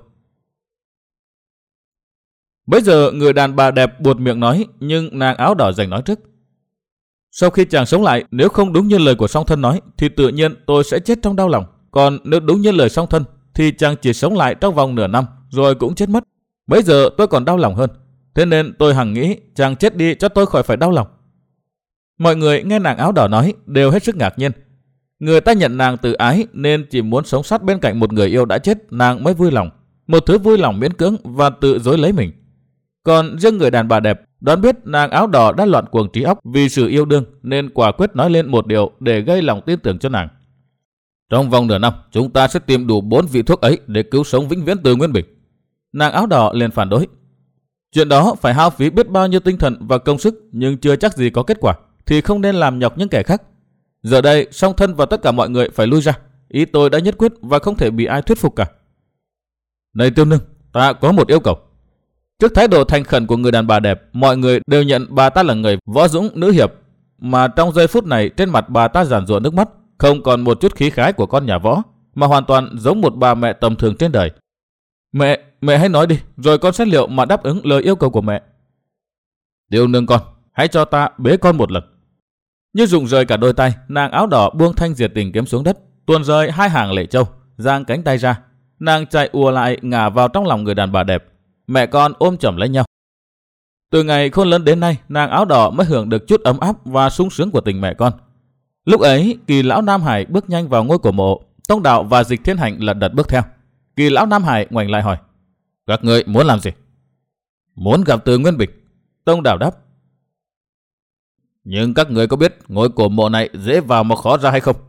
Bây giờ người đàn bà đẹp buột miệng nói, nhưng nàng áo đỏ giành nói trước. Sau khi chàng sống lại, nếu không đúng như lời của song thân nói, thì tự nhiên tôi sẽ chết trong đau lòng. Còn nếu đúng như lời song thân, thì chàng chỉ sống lại trong vòng nửa năm, rồi cũng chết mất. Bây giờ tôi còn đau lòng hơn. Thế nên tôi hằng nghĩ chàng chết đi cho tôi khỏi phải đau lòng. Mọi người nghe nàng áo đỏ nói đều hết sức ngạc nhiên. Người ta nhận nàng từ ái nên chỉ muốn sống sát bên cạnh một người yêu đã chết nàng mới vui lòng. Một thứ vui lòng miễn cưỡng và tự dối lấy mình. Còn riêng người đàn bà đẹp đoán biết nàng áo đỏ đã loạn cuồng trí óc vì sự yêu đương nên quả quyết nói lên một điều để gây lòng tin tưởng cho nàng. Trong vòng nửa năm chúng ta sẽ tìm đủ bốn vị thuốc ấy để cứu sống vĩnh viễn Từ Nguyên Bình. Nàng áo đỏ liền phản đối. Chuyện đó phải hao phí biết bao nhiêu tinh thần và công sức nhưng chưa chắc gì có kết quả, thì không nên làm nhọc những kẻ khác. Giờ đây song thân và tất cả mọi người phải lui ra. Ý tôi đã nhất quyết và không thể bị ai thuyết phục cả. Này Tiêu Nương, ta có một yêu cầu. Trước thái độ thành khẩn của người đàn bà đẹp, mọi người đều nhận bà ta là người võ dũng nữ hiệp, mà trong giây phút này trên mặt bà ta giàn giụa nước mắt, không còn một chút khí khái của con nhà võ, mà hoàn toàn giống một bà mẹ tầm thường trên đời. Mẹ, mẹ hãy nói đi, rồi con sẽ liệu mà đáp ứng lời yêu cầu của mẹ. Tiêu Nương con, hãy cho ta bế con một lần. Như rụng rời cả đôi tay, nàng áo đỏ buông thanh diệt tình kiếm xuống đất, tuôn rơi hai hàng lệ châu, giang cánh tay ra. Nàng chạy ùa lại ngả vào trong lòng người đàn bà đẹp. Mẹ con ôm chầm lấy nhau. Từ ngày khôn lớn đến nay, nàng áo đỏ mới hưởng được chút ấm áp và sung sướng của tình mẹ con. Lúc ấy, Kỳ lão Nam Hải bước nhanh vào ngôi của mộ, Tông Đạo và Dịch Thiên Hành lật đật bước theo. Kỳ lão Nam Hải ngoảnh lại hỏi: Các người muốn làm gì? Muốn gặp Từ Nguyên Bình. Tông Đạo đáp: Nhưng các người có biết ngôi cổ mộ này dễ vào mà khó ra hay không?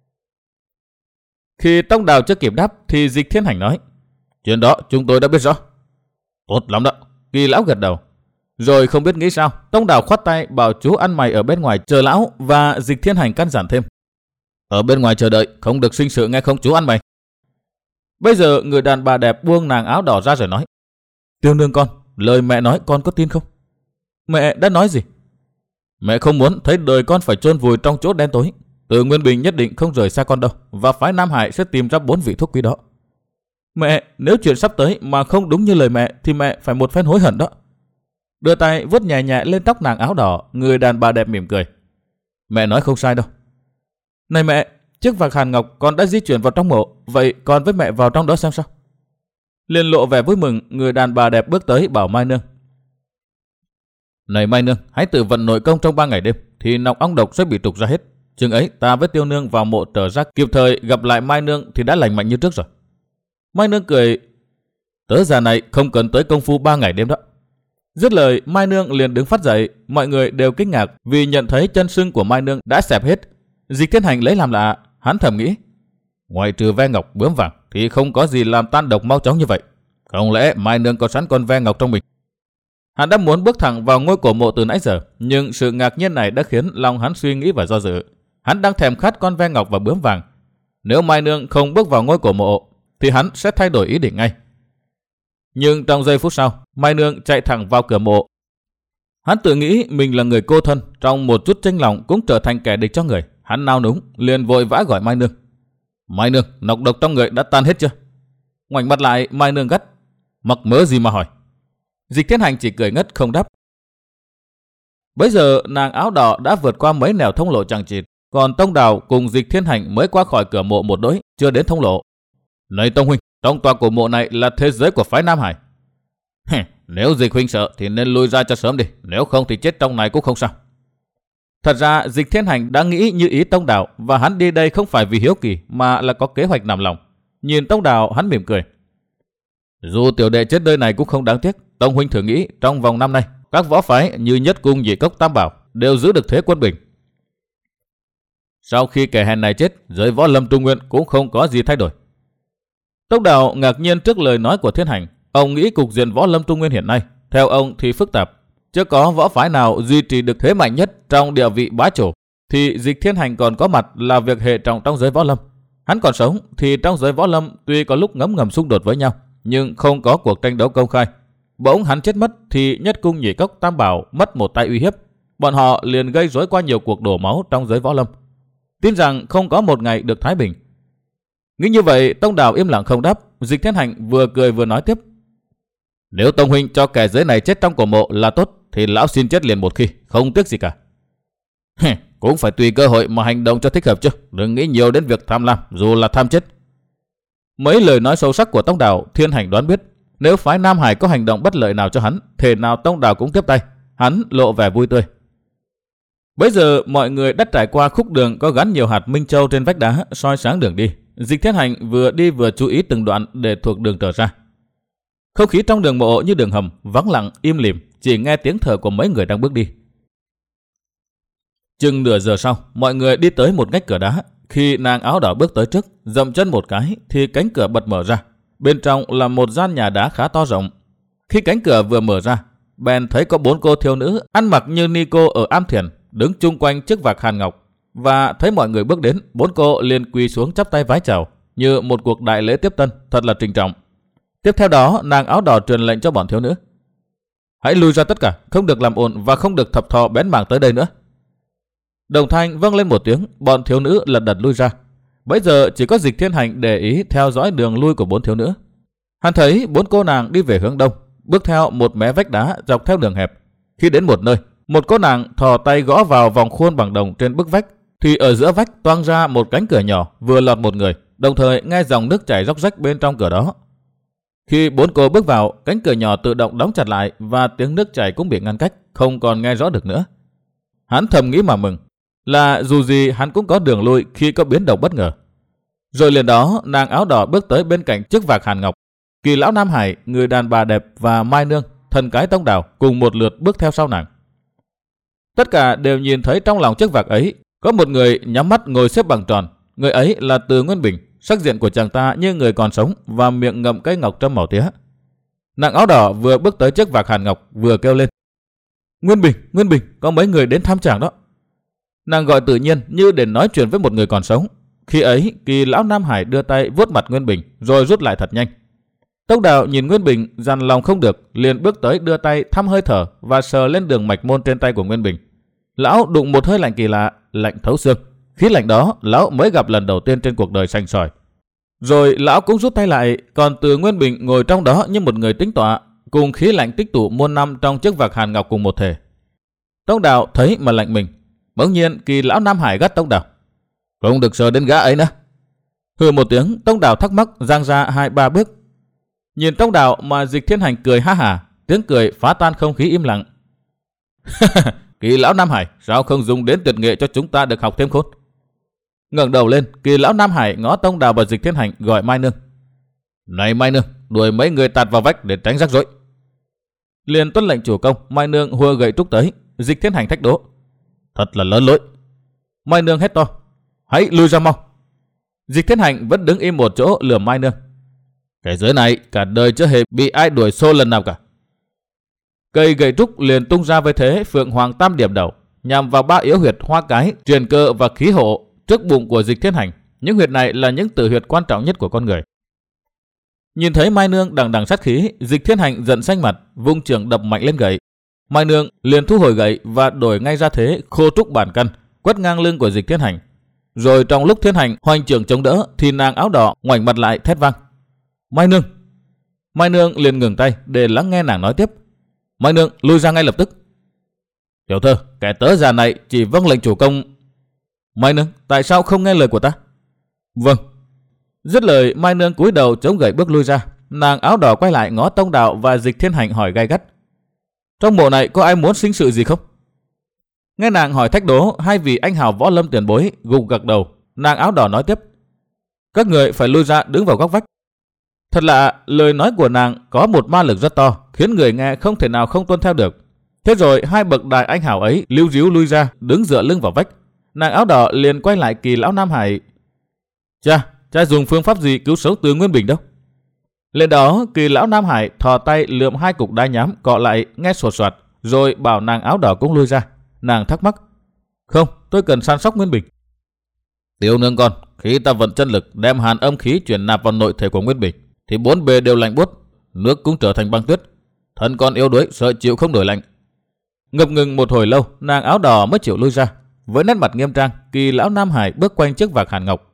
Khi Tông Đạo chưa kịp đáp thì Dịch Thiên Hành nói: Chuyện đó chúng tôi đã biết rõ. Tốt lắm đó. Kỳ lão gật đầu. Rồi không biết nghĩ sao, Tông Đạo khoát tay bảo chú ăn mày ở bên ngoài chờ lão, và Dịch Thiên Hành căn dặn thêm: Ở bên ngoài chờ đợi, không được sinh sự nghe không chú ăn mày. Bây giờ người đàn bà đẹp buông nàng áo đỏ ra rồi nói: Tiêu Nương con, lời mẹ nói con có tin không? Mẹ đã nói gì? Mẹ không muốn thấy đời con phải chôn vùi trong chỗ đen tối. Từ Nguyên Bình nhất định không rời xa con đâu, và phái Nam Hải sẽ tìm ra bốn vị thuốc quý đó. Mẹ, nếu chuyện sắp tới mà không đúng như lời mẹ thì mẹ phải một phen hối hận đó. Đưa tay vuốt nhẹ nhẹ lên tóc nàng áo đỏ, người đàn bà đẹp mỉm cười: Mẹ nói không sai đâu. Này mẹ, chiếc vạc hàn ngọc con đã di chuyển vào trong mộ, vậy con với mẹ vào trong đó xem sao. Liền lộ vẻ vui mừng, người đàn bà đẹp bước tới bảo Mai Nương: Này Mai Nương, hãy tự vận nội công trong ba ngày đêm, thì nọc ong độc sẽ bị trục ra hết. Chừng ấy ta với Tiêu Nương vào mộ trở ra kịp thời gặp lại Mai Nương thì đã lành mạnh như trước rồi. Mai Nương cười: Tớ già này không cần tới công phu ba ngày đêm đó. Dứt lời, Mai Nương liền đứng phát dậy. Mọi người đều kinh ngạc vì nhận thấy chân sưng của Mai Nương đã xẹp hết. Dịch Thiên Hành lấy làm lạ, hắn thầm nghĩ: Ngoài trừ ve ngọc bướm vàng thì không có gì làm tan độc mau chóng như vậy. Không lẽ Mai Nương có sẵn con ve ngọc trong mình? Hắn đã muốn bước thẳng vào ngôi cổ mộ từ nãy giờ, nhưng sự ngạc nhiên này đã khiến lòng hắn suy nghĩ và do dự. Hắn đang thèm khát con ve ngọc và bướm vàng. Nếu Mai Nương không bước vào ngôi cổ mộ thì hắn sẽ thay đổi ý định ngay. Nhưng trong giây phút sau, Mai Nương chạy thẳng vào cửa mộ. Hắn tự nghĩ mình là người cô thân, trong một chút chênh lòng cũng trở thành kẻ địch cho người. Hắn nao núng, liền vội vã gọi Mai Nương: Mai Nương, nọc độc trong người đã tan hết chưa? Ngoảnh mặt lại, Mai Nương gắt: Mắc mớ gì mà hỏi? Dịch Thiên Hành chỉ cười ngất không đáp. Bấy giờ nàng áo đỏ đã vượt qua mấy nẻo thông lộ chằng chịt, còn Tông Đào cùng Dịch Thiên Hành mới qua khỏi cửa mộ một đỗi, chưa đến thông lộ. Này Tông huynh, trong tòa cổ mộ này là thế giới của phái Nam Hải. Nếu Dịch huynh sợ thì nên lui ra cho sớm đi, nếu không thì chết trong này cũng không sao. Thật ra Dịch Thiên Hành đã nghĩ như ý Tông Đào, và hắn đi đây không phải vì hiếu kỳ mà là có kế hoạch nằm lòng. Nhìn Tông Đào, hắn mỉm cười: Dù tiểu đệ chết nơi này cũng không đáng tiếc. Tông huynh thử nghĩ, trong vòng năm nay, các võ phái như Nhất Cung, Nhị Cốc, Tam Bảo đều giữ được thế quân bình. Sau khi kẻ hèn này chết, giới võ lâm Trung Nguyên cũng không có gì thay đổi. Tông Đào ngạc nhiên trước lời nói của Thiên Hành. Ông nghĩ cục diện võ lâm Trung Nguyên hiện nay, theo ông thì phức tạp, chưa có võ phái nào duy trì được thế mạnh nhất trong địa vị bá chủ. Thì Dịch Thiên Hành còn có mặt là việc hệ trọng trong giới võ lâm. Hắn còn sống thì trong giới võ lâm tuy có lúc ngấm ngầm xung đột với nhau, nhưng không có cuộc tranh đấu công khai. Bỗng hắn chết mất thì Nhất Cung, Nhị Cốc, Tam Bảo mất một tay uy hiếp. Bọn họ liền gây rối qua nhiều cuộc đổ máu trong giới võ lâm. Tin rằng không có một ngày được thái bình. Nghĩ như vậy, Tông Đào im lặng không đáp. Dịch Thiên Hành vừa cười vừa nói tiếp. Nếu Tông huynh cho kẻ dưới này chết trong cổ mộ là tốt, thì lão xin chết liền một khi, không tiếc gì cả. Cũng phải tùy cơ hội mà hành động cho thích hợp chứ, đừng nghĩ nhiều đến việc tham lam, dù là tham chết. Mấy lời nói sâu sắc của Tông Đào, Thiên Hành đoán biết, nếu phái Nam Hải có hành động bất lợi nào cho hắn, thể nào Tông Đào cũng tiếp tay. Hắn lộ vẻ vui tươi. Bây giờ mọi người đã trải qua khúc đường có gắn nhiều hạt minh châu trên vách đá soi sáng đường đi. Dịch Thiên Hành vừa đi vừa chú ý từng đoạn để thuộc đường trở ra. Không khí trong đường mộ như đường hầm, vắng lặng im lìm, chỉ nghe tiếng thở của mấy người đang bước đi. Chừng nửa giờ sau, mọi người đi tới một ngách cửa đá. Khi nàng áo đỏ bước tới trước, dậm chân một cái thì cánh cửa bật mở ra. Bên trong là một gian nhà đá khá to rộng. Khi cánh cửa vừa mở ra, bèn thấy có bốn cô thiếu nữ ăn mặc như ni cô ở Am Thiền đứng chung quanh chiếc vạc hàn ngọc, và thấy mọi người bước đến, bốn cô liền quỳ xuống chắp tay vái chào như một cuộc đại lễ tiếp tân, thật là trịnh trọng. Tiếp theo đó, nàng áo đỏ truyền lệnh cho bọn thiếu nữ: hãy lui ra tất cả, không được làm ồn và không được thập thò bén mảng tới đây nữa. Đồng thanh vâng lên một tiếng, bọn thiếu nữ lật đật lui ra. Bấy giờ chỉ có Dịch Thiên Hành để ý theo dõi đường lui của bốn thiếu nữ. Hắn thấy bốn cô nàng đi về hướng đông, bước theo một mé vách đá dọc theo đường hẹp. Khi đến một nơi, một cô nàng thò tay gõ vào vòng khuôn bằng đồng trên bức vách, thì ở giữa vách toang ra một cánh cửa nhỏ vừa lọt một người, đồng thời nghe dòng nước chảy róc rách bên trong cửa đó. Khi bốn cô bước vào, cánh cửa nhỏ tự động đóng chặt lại và tiếng nước chảy cũng bị ngăn cách, không còn nghe rõ được nữa. Hắn thầm nghĩ mà mừng, là dù gì hắn cũng có đường lui khi có biến động bất ngờ. Rồi liền đó, nàng áo đỏ bước tới bên cạnh chiếc vạc hàn ngọc. Kỳ lão Nam Hải, người đàn bà đẹp và Mai Nương, thần cái Tông Đào cùng một lượt bước theo sau nàng. Tất cả đều nhìn thấy trong lòng chiếc vạc ấy có một người nhắm mắt ngồi xếp bằng tròn. Người ấy là Từ Nguyên Bình, sắc diện của chàng ta như người còn sống và miệng ngậm cây ngọc trâm màu tía. Nàng áo đỏ vừa bước tới chiếc vạc hàn ngọc vừa kêu lên: Nguyên Bình, Nguyên Bình, có mấy người đến thăm chàng đó. Nàng gọi tự nhiên như để nói chuyện với một người còn sống. Khi ấy, Kỳ lão Nam Hải đưa tay vuốt mặt Nguyên Bình rồi rút lại thật nhanh. Tông Đào nhìn Nguyên Bình dằn lòng không được, liền bước tới đưa tay thăm hơi thở và sờ lên đường mạch môn trên tay của Nguyên Bình. Lão đụng một hơi lạnh kỳ lạ, lạnh thấu xương. Khí lạnh đó lão mới gặp lần đầu tiên trên cuộc đời sành sỏi. Rồi lão cũng rút tay lại, còn Từ Nguyên Bình ngồi trong đó như một người tĩnh tọa, cùng khí lạnh tích tụ muôn năm trong chiếc vạc hàn ngọc cùng một thể. Tông Đào thấy mà lạnh mình. Bỗng nhiên Kỳ lão Nam Hải gắt Tông Đào: Không được sờ đến gã ấy nữa. Hừ một tiếng, Tông Đào thắc mắc giang ra hai ba bước. Nhìn Tông Đào mà Dịch Thiên Hành cười ha hả, tiếng cười phá tan không khí im lặng. Kỳ lão Nam Hải, sao không dùng đến tuyệt nghệ cho chúng ta được học thêm khôn? Ngẩng đầu lên, Kỳ lão Nam Hải ngó Tông Đào và Dịch Thiên Hành gọi Mai Nương: Này Mai Nương, đuổi mấy người tạt vào vách để tránh rắc rối. Liền tuân lệnh chủ công, Mai Nương hùa gậy trúc tới. Dịch Thiên Hành thách đố: Thật là lớn lối. Mai Nương hét to: Hãy lui ra mau. Dịch Thiên Hành vẫn đứng im một chỗ lườm Mai Nương: Cái giới này cả đời chưa hề bị ai đuổi xô lần nào cả. Cây gậy trúc liền tung ra với thế Phượng Hoàng Tam Điểm Đầu, nhằm vào ba yếu huyệt hoa cái, truyền cơ và khí hộ trước bụng của Dịch Thiên Hành. Những huyệt này là những tử huyệt quan trọng nhất của con người. Nhìn thấy Mai Nương đằng đằng sát khí, Dịch Thiên Hành giận xanh mặt, vung chưởng đập mạnh lên gậy. Mai Nương liền thu hồi gậy và đổi ngay ra thế khô trúc bản căn, quất ngang lưng của Dịch Thiên Hành. Rồi trong lúc Thiên Hành hoành chưởng chống đỡ thì nàng áo đỏ ngoảnh mặt lại thét vang: Mai Nương! Mai Nương liền ngừng tay để lắng nghe nàng nói tiếp. Mai Nương lui ra ngay lập tức. Tiểu thơ, kẻ tớ già này chỉ vâng lệnh chủ công. Mai Nương, tại sao không nghe lời của ta? Vâng. Dứt lời, Mai Nương cúi đầu chống gậy bước lui ra. Nàng áo đỏ quay lại ngó Tông Đào và Dịch Thiên Hành hỏi gay gắt: Trong mộ này có ai muốn sinh sự gì không? Nghe nàng hỏi thách đố, hai vị anh hào võ lâm tiền bối gục gật đầu. Nàng áo đỏ nói tiếp: Các người phải lui ra đứng vào góc vách. Thật lạ, lời nói của nàng có một ma lực rất to, khiến người nghe không thể nào không tuân theo được. Thế rồi hai bậc đại anh hào ấy líu ríu lui ra, đứng dựa lưng vào vách. Nàng áo đỏ liền quay lại Kỳ lão Nam Hải: Cha, cha dùng phương pháp gì cứu sống Từ Nguyên Bình đâu? Lên đó, Kỳ lão Nam Hải thò tay lượm hai cục đá nhám cọ lại nghe sột soạt, rồi bảo nàng áo đỏ cũng lui ra. Nàng thắc mắc: Không, tôi cần săn sóc Nguyên Bình. Tiểu nương con, khi ta vận chân lực đem hàn âm khí chuyển nạp vào nội thể của Nguyên Bình, thì bốn bề đều lạnh buốt, nước cũng trở thành băng tuyết. Thân con yếu đuối sợ chịu không nổi lạnh. Ngập ngừng một hồi lâu, nàng áo đỏ mới chịu lui ra. Với nét mặt nghiêm trang, Kỳ lão Nam Hải bước quanh chiếc vạc hàn ngọc.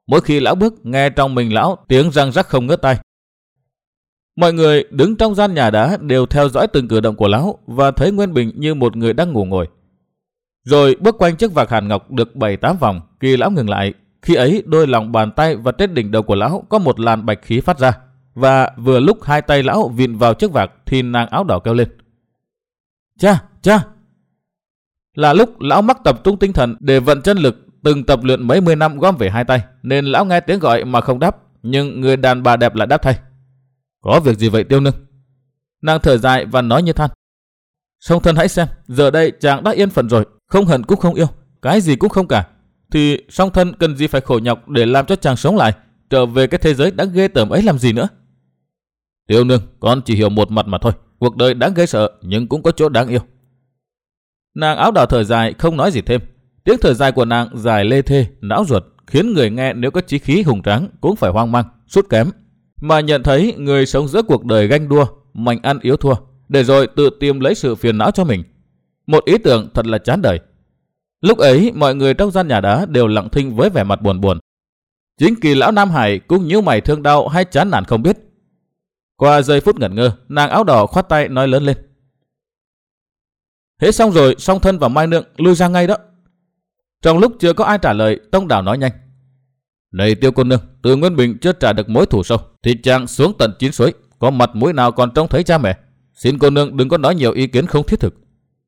Mỗi khi lão bước, nghe trong mình lão tiếng răng rắc không ngớt tai. Mọi người đứng trong gian nhà đá đều theo dõi từng cử động của lão và thấy Nguyên Bình như một người đang ngủ ngồi. Rồi bước quanh chiếc vạc hàn ngọc được bảy tám vòng, Kỳ lão ngừng lại. Khi ấy đôi lòng bàn tay và trên đỉnh đầu của lão có một làn bạch khí phát ra. Và vừa lúc hai tay lão vịn vào chiếc vạc thì nàng áo đỏ kêu lên: Cha, cha! Là lúc lão mắc tập trung tinh thần để vận chân lực, từng tập luyện mấy mươi năm gom về hai tay, nên lão nghe tiếng gọi mà không đáp, nhưng người đàn bà đẹp lại đáp thay. Có việc gì vậy Tiêu Nương? Nàng thở dài và nói như than. Song thân hãy xem, giờ đây chàng đã yên phận rồi, không hận cũng không yêu, cái gì cũng không cả. Thì song thân cần gì phải khổ nhọc để làm cho chàng sống lại, trở về cái thế giới đáng ghê tởm ấy làm gì nữa? Tiêu Nương, con chỉ hiểu một mặt mà thôi. Cuộc đời đáng ghê sợ nhưng cũng có chỗ đáng yêu. Nàng áo đỏ thở dài không nói gì thêm. Tiếng thở dài của nàng dài lê thê, não ruột, khiến người nghe nếu có chí khí hùng tráng cũng phải hoang mang, sút kém. Mà nhận thấy người sống giữa cuộc đời ganh đua, mạnh ăn yếu thua, để rồi tự tìm lấy sự phiền não cho mình. Một ý tưởng thật là chán đời. Lúc ấy mọi người trong gian nhà đá đều lặng thinh với vẻ mặt buồn buồn. Chính Kỳ lão Nam Hải cũng nhíu mày thương đau hay chán nản không biết. Qua giây phút ngẩn ngơ, nàng áo đỏ khoát tay nói lớn lên. Hết xong rồi, song thân và Mai Nương lui ra ngay đó. Trong lúc chưa có ai trả lời, Tông Đào nói nhanh. Này Tiêu cô nương, từ Nguyên Bình chưa trả được mối thù sâu, thì chàng xuống tận chín suối, có mặt mũi nào còn trông thấy cha mẹ. Xin cô nương đừng có nói nhiều ý kiến không thiết thực.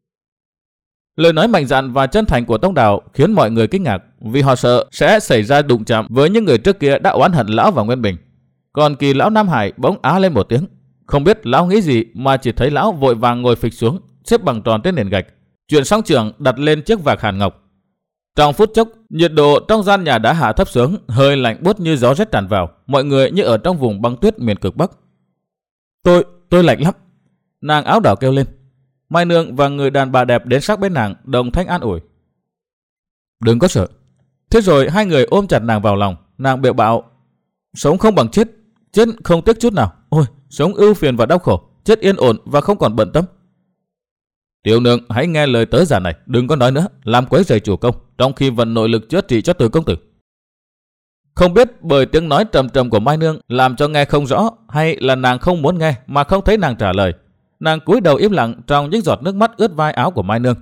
Lời nói mạnh dạn và chân thành của Tông Đào khiến mọi người kinh ngạc, vì họ sợ sẽ xảy ra đụng chạm với những người trước kia đã oán hận lão và Nguyên Bình. Còn Kỳ lão Nam Hải bỗng á lên một tiếng, không biết lão nghĩ gì mà chỉ thấy lão vội vàng ngồi phịch xuống, xếp bằng tròn trên nền gạch, chuyển song trường đặt lên chiếc vạc hàn ngọc. Trong phút chốc, nhiệt độ trong gian nhà đã hạ thấp xuống, hơi lạnh buốt như gió rét tràn vào, mọi người như ở trong vùng băng tuyết miền cực Bắc. Tôi, tôi lạnh lắm. Nàng áo đỏ kêu lên. Mai Nương và người đàn bà đẹp đến sát bên nàng đồng thanh an ủi. Đừng có sợ. Thế rồi hai người ôm chặt nàng vào lòng, nàng bẹo bạo. Sống không bằng chết, chết không tiếc chút nào. Ôi, sống ưu phiền và đau khổ, chết yên ổn và không còn bận tâm. Tiểu nương hãy nghe lời tớ già này, đừng có nói nữa, làm quấy rầy chủ công, trong khi vận nội lực chữa trị cho Từ công tử. Không biết bởi tiếng nói trầm trầm của Mai Nương làm cho nghe không rõ, hay là nàng không muốn nghe mà không thấy nàng trả lời. Nàng cúi đầu im lặng trong những giọt nước mắt ướt vai áo của Mai Nương.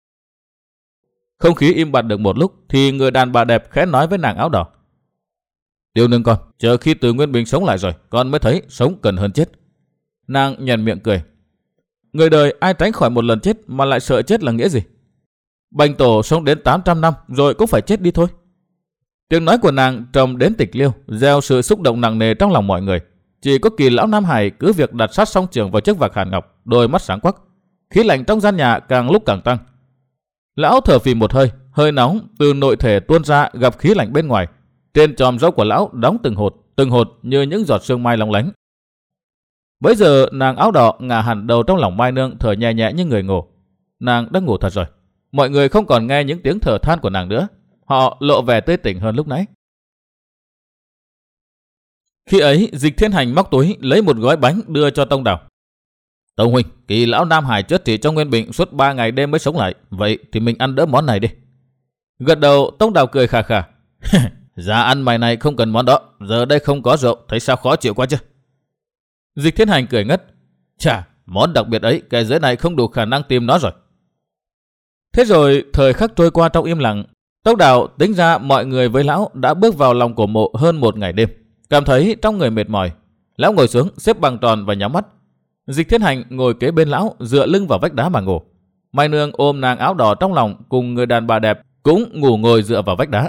Không khí im bặt được một lúc thì người đàn bà đẹp khẽ nói với nàng áo đỏ. Tiểu nương con, chờ khi Từ Nguyên Bình sống lại rồi, con mới thấy sống cần hơn chết. Nàng nhàn miệng cười. Người đời ai tránh khỏi một lần chết mà lại sợ chết là nghĩa gì? Bành tổ sống đến tám trăm năm rồi cũng phải chết đi thôi. Tiếng nói của nàng trầm đến tịch liêu, gieo sự xúc động nặng nề trong lòng mọi người. Chỉ có Kỳ lão Nam Hải cứ việc đặt sát song trường vào chiếc vạc hàn ngọc, đôi mắt sáng quắc. Khí lạnh trong gian nhà càng lúc càng tăng. Lão thở phì một hơi, hơi nóng từ nội thể tuôn ra gặp khí lạnh bên ngoài. Trên chòm râu của lão đóng từng hột, từng hột như những giọt sương mai lóng lánh. Bấy giờ nàng áo đỏ ngả hẳn đầu trong lòng Mai Nương, thở nhẹ nhẹ như người ngủ. Nàng đã ngủ thật rồi. Mọi người không còn nghe những tiếng thở than của nàng nữa. Họ lộ vẻ tươi tỉnh hơn lúc nãy. Khi ấy, Dịch Thiên Hành móc túi lấy một gói bánh đưa cho Tông Đào. Tông huynh, Kỳ lão Nam Hải chữa trị cho Nguyên Bình suốt ba ngày đêm mới sống lại. Vậy thì mình ăn đỡ món này đi. Gật đầu, Tông Đào cười khà khà. Dạ ăn mày này không cần món đó. Giờ đây không có rượu, thấy sao khó chịu quá chứ. Dịch Thiên Hành cười ngất. Chà, món đặc biệt ấy, cái giới này không đủ khả năng tìm nó rồi. Thế rồi, thời khắc trôi qua trong im lặng. Tông Đào tính ra mọi người với lão đã bước vào lòng cổ mộ hơn một ngày đêm. Cảm thấy trong người mệt mỏi. Lão ngồi xuống, xếp bằng tròn và nhắm mắt. Dịch Thiên Hành ngồi kế bên lão, dựa lưng vào vách đá mà ngủ. Mai Nương ôm nàng áo đỏ trong lòng cùng người đàn bà đẹp cũng ngủ ngồi dựa vào vách đá.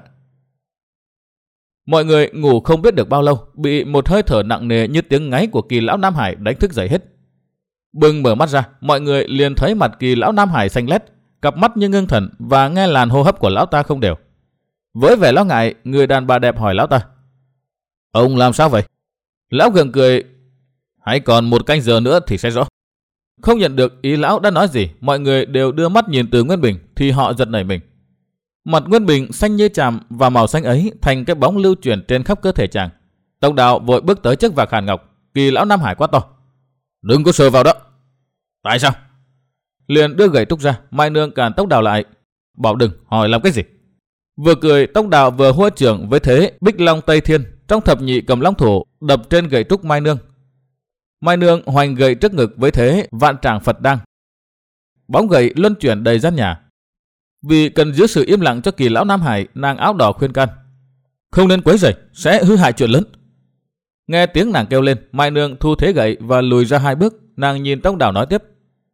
Mọi người ngủ không biết được bao lâu, bị một hơi thở nặng nề như tiếng ngáy của Kỳ lão Nam Hải đánh thức dậy hết. Bừng mở mắt ra, mọi người liền thấy mặt Kỳ lão Nam Hải xanh lét, cặp mắt như ngưng thần và nghe làn hô hấp của lão ta không đều. Với vẻ lo ngại, người đàn bà đẹp hỏi lão ta. Ông làm sao vậy? Lão gượng cười. Hãy còn một canh giờ nữa thì sẽ rõ. Không nhận được ý lão đã nói gì, mọi người đều đưa mắt nhìn Từ Nguyên Bình thì họ giật nảy mình. Mặt Nguyên Bình xanh như chàm và màu xanh ấy thành cái bóng lưu chuyển trên khắp cơ thể chàng. Tông Đào vội bước tới chiếc vạc hàn ngọc. Kỳ lão Nam Hải quát to. Đừng có sờ vào đó. Tại sao? Liền đưa gậy trúc ra. Mai Nương cản Tông Đào lại. Bảo đừng, hỏi làm cái gì? Vừa cười, Tông Đào vừa hua trưởng với thế Bích Long Tây Thiên trong thập nhị cầm long thủ đập trên gậy trúc Mai Nương. Mai Nương hoành gậy trước ngực với thế Vạn Tràng Phật Đăng. Bóng gậy luân chuyển đầy gian nhà. Vì cần giữ sự im lặng cho Kỳ lão Nam Hải, nàng áo đỏ khuyên can: "Không nên quấy rầy, sẽ hư hại chuyện lớn." Nghe tiếng nàng kêu lên, Mai Nương thu thế gậy và lùi ra hai bước. Nàng nhìn Tông Đào nói tiếp: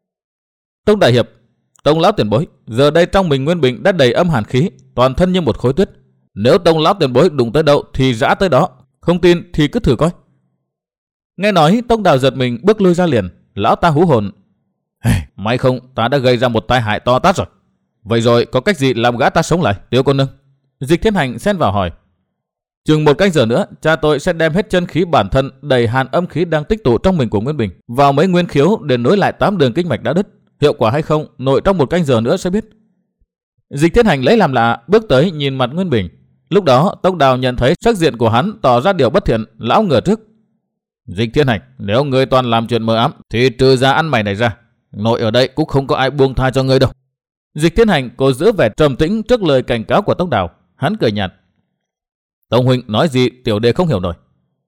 "Tông đại hiệp, Tông lão tiền bối, giờ đây trong mình Nguyên Bình đã đầy âm hàn khí, toàn thân như một khối tuyết. Nếu Tông lão tiền bối đụng tới đâu thì rã tới đó, không tin thì cứ thử coi." Nghe nói, Tông Đào giật mình bước lui ra liền. Lão ta hú hồn: "Hey, may không ta đã gây ra một tai hại to tát rồi. Vậy rồi có cách gì làm gã ta sống lại, Tiêu cô nương?" Dịch Thiên Hành xen vào hỏi: "Chừng một canh giờ nữa, cha tôi sẽ đem hết chân khí bản thân đầy hàn âm khí đang tích tụ trong mình của Nguyên Bình vào mấy nguyên khiếu để nối lại tám đường kinh mạch đã đứt. Hiệu quả hay không, nội trong một canh giờ nữa sẽ biết." Dịch Thiên Hành lấy làm lạ, bước tới nhìn mặt Nguyên Bình. Lúc đó, Tông Đào nhận thấy sắc diện của hắn tỏ ra điều bất thiện, lão ngửa trước: "Dịch Thiên Hành, nếu ngươi toàn làm chuyện mờ ám thì trừ ra ăn mày này ra, nội ở đây cũng không có ai buông tha cho ngươi đâu." Dịch Thiên Hành cố giữ vẻ trầm tĩnh trước lời cảnh cáo của Tông Đào. Hắn cười nhạt: "Tông huynh nói gì tiểu đệ không hiểu nổi."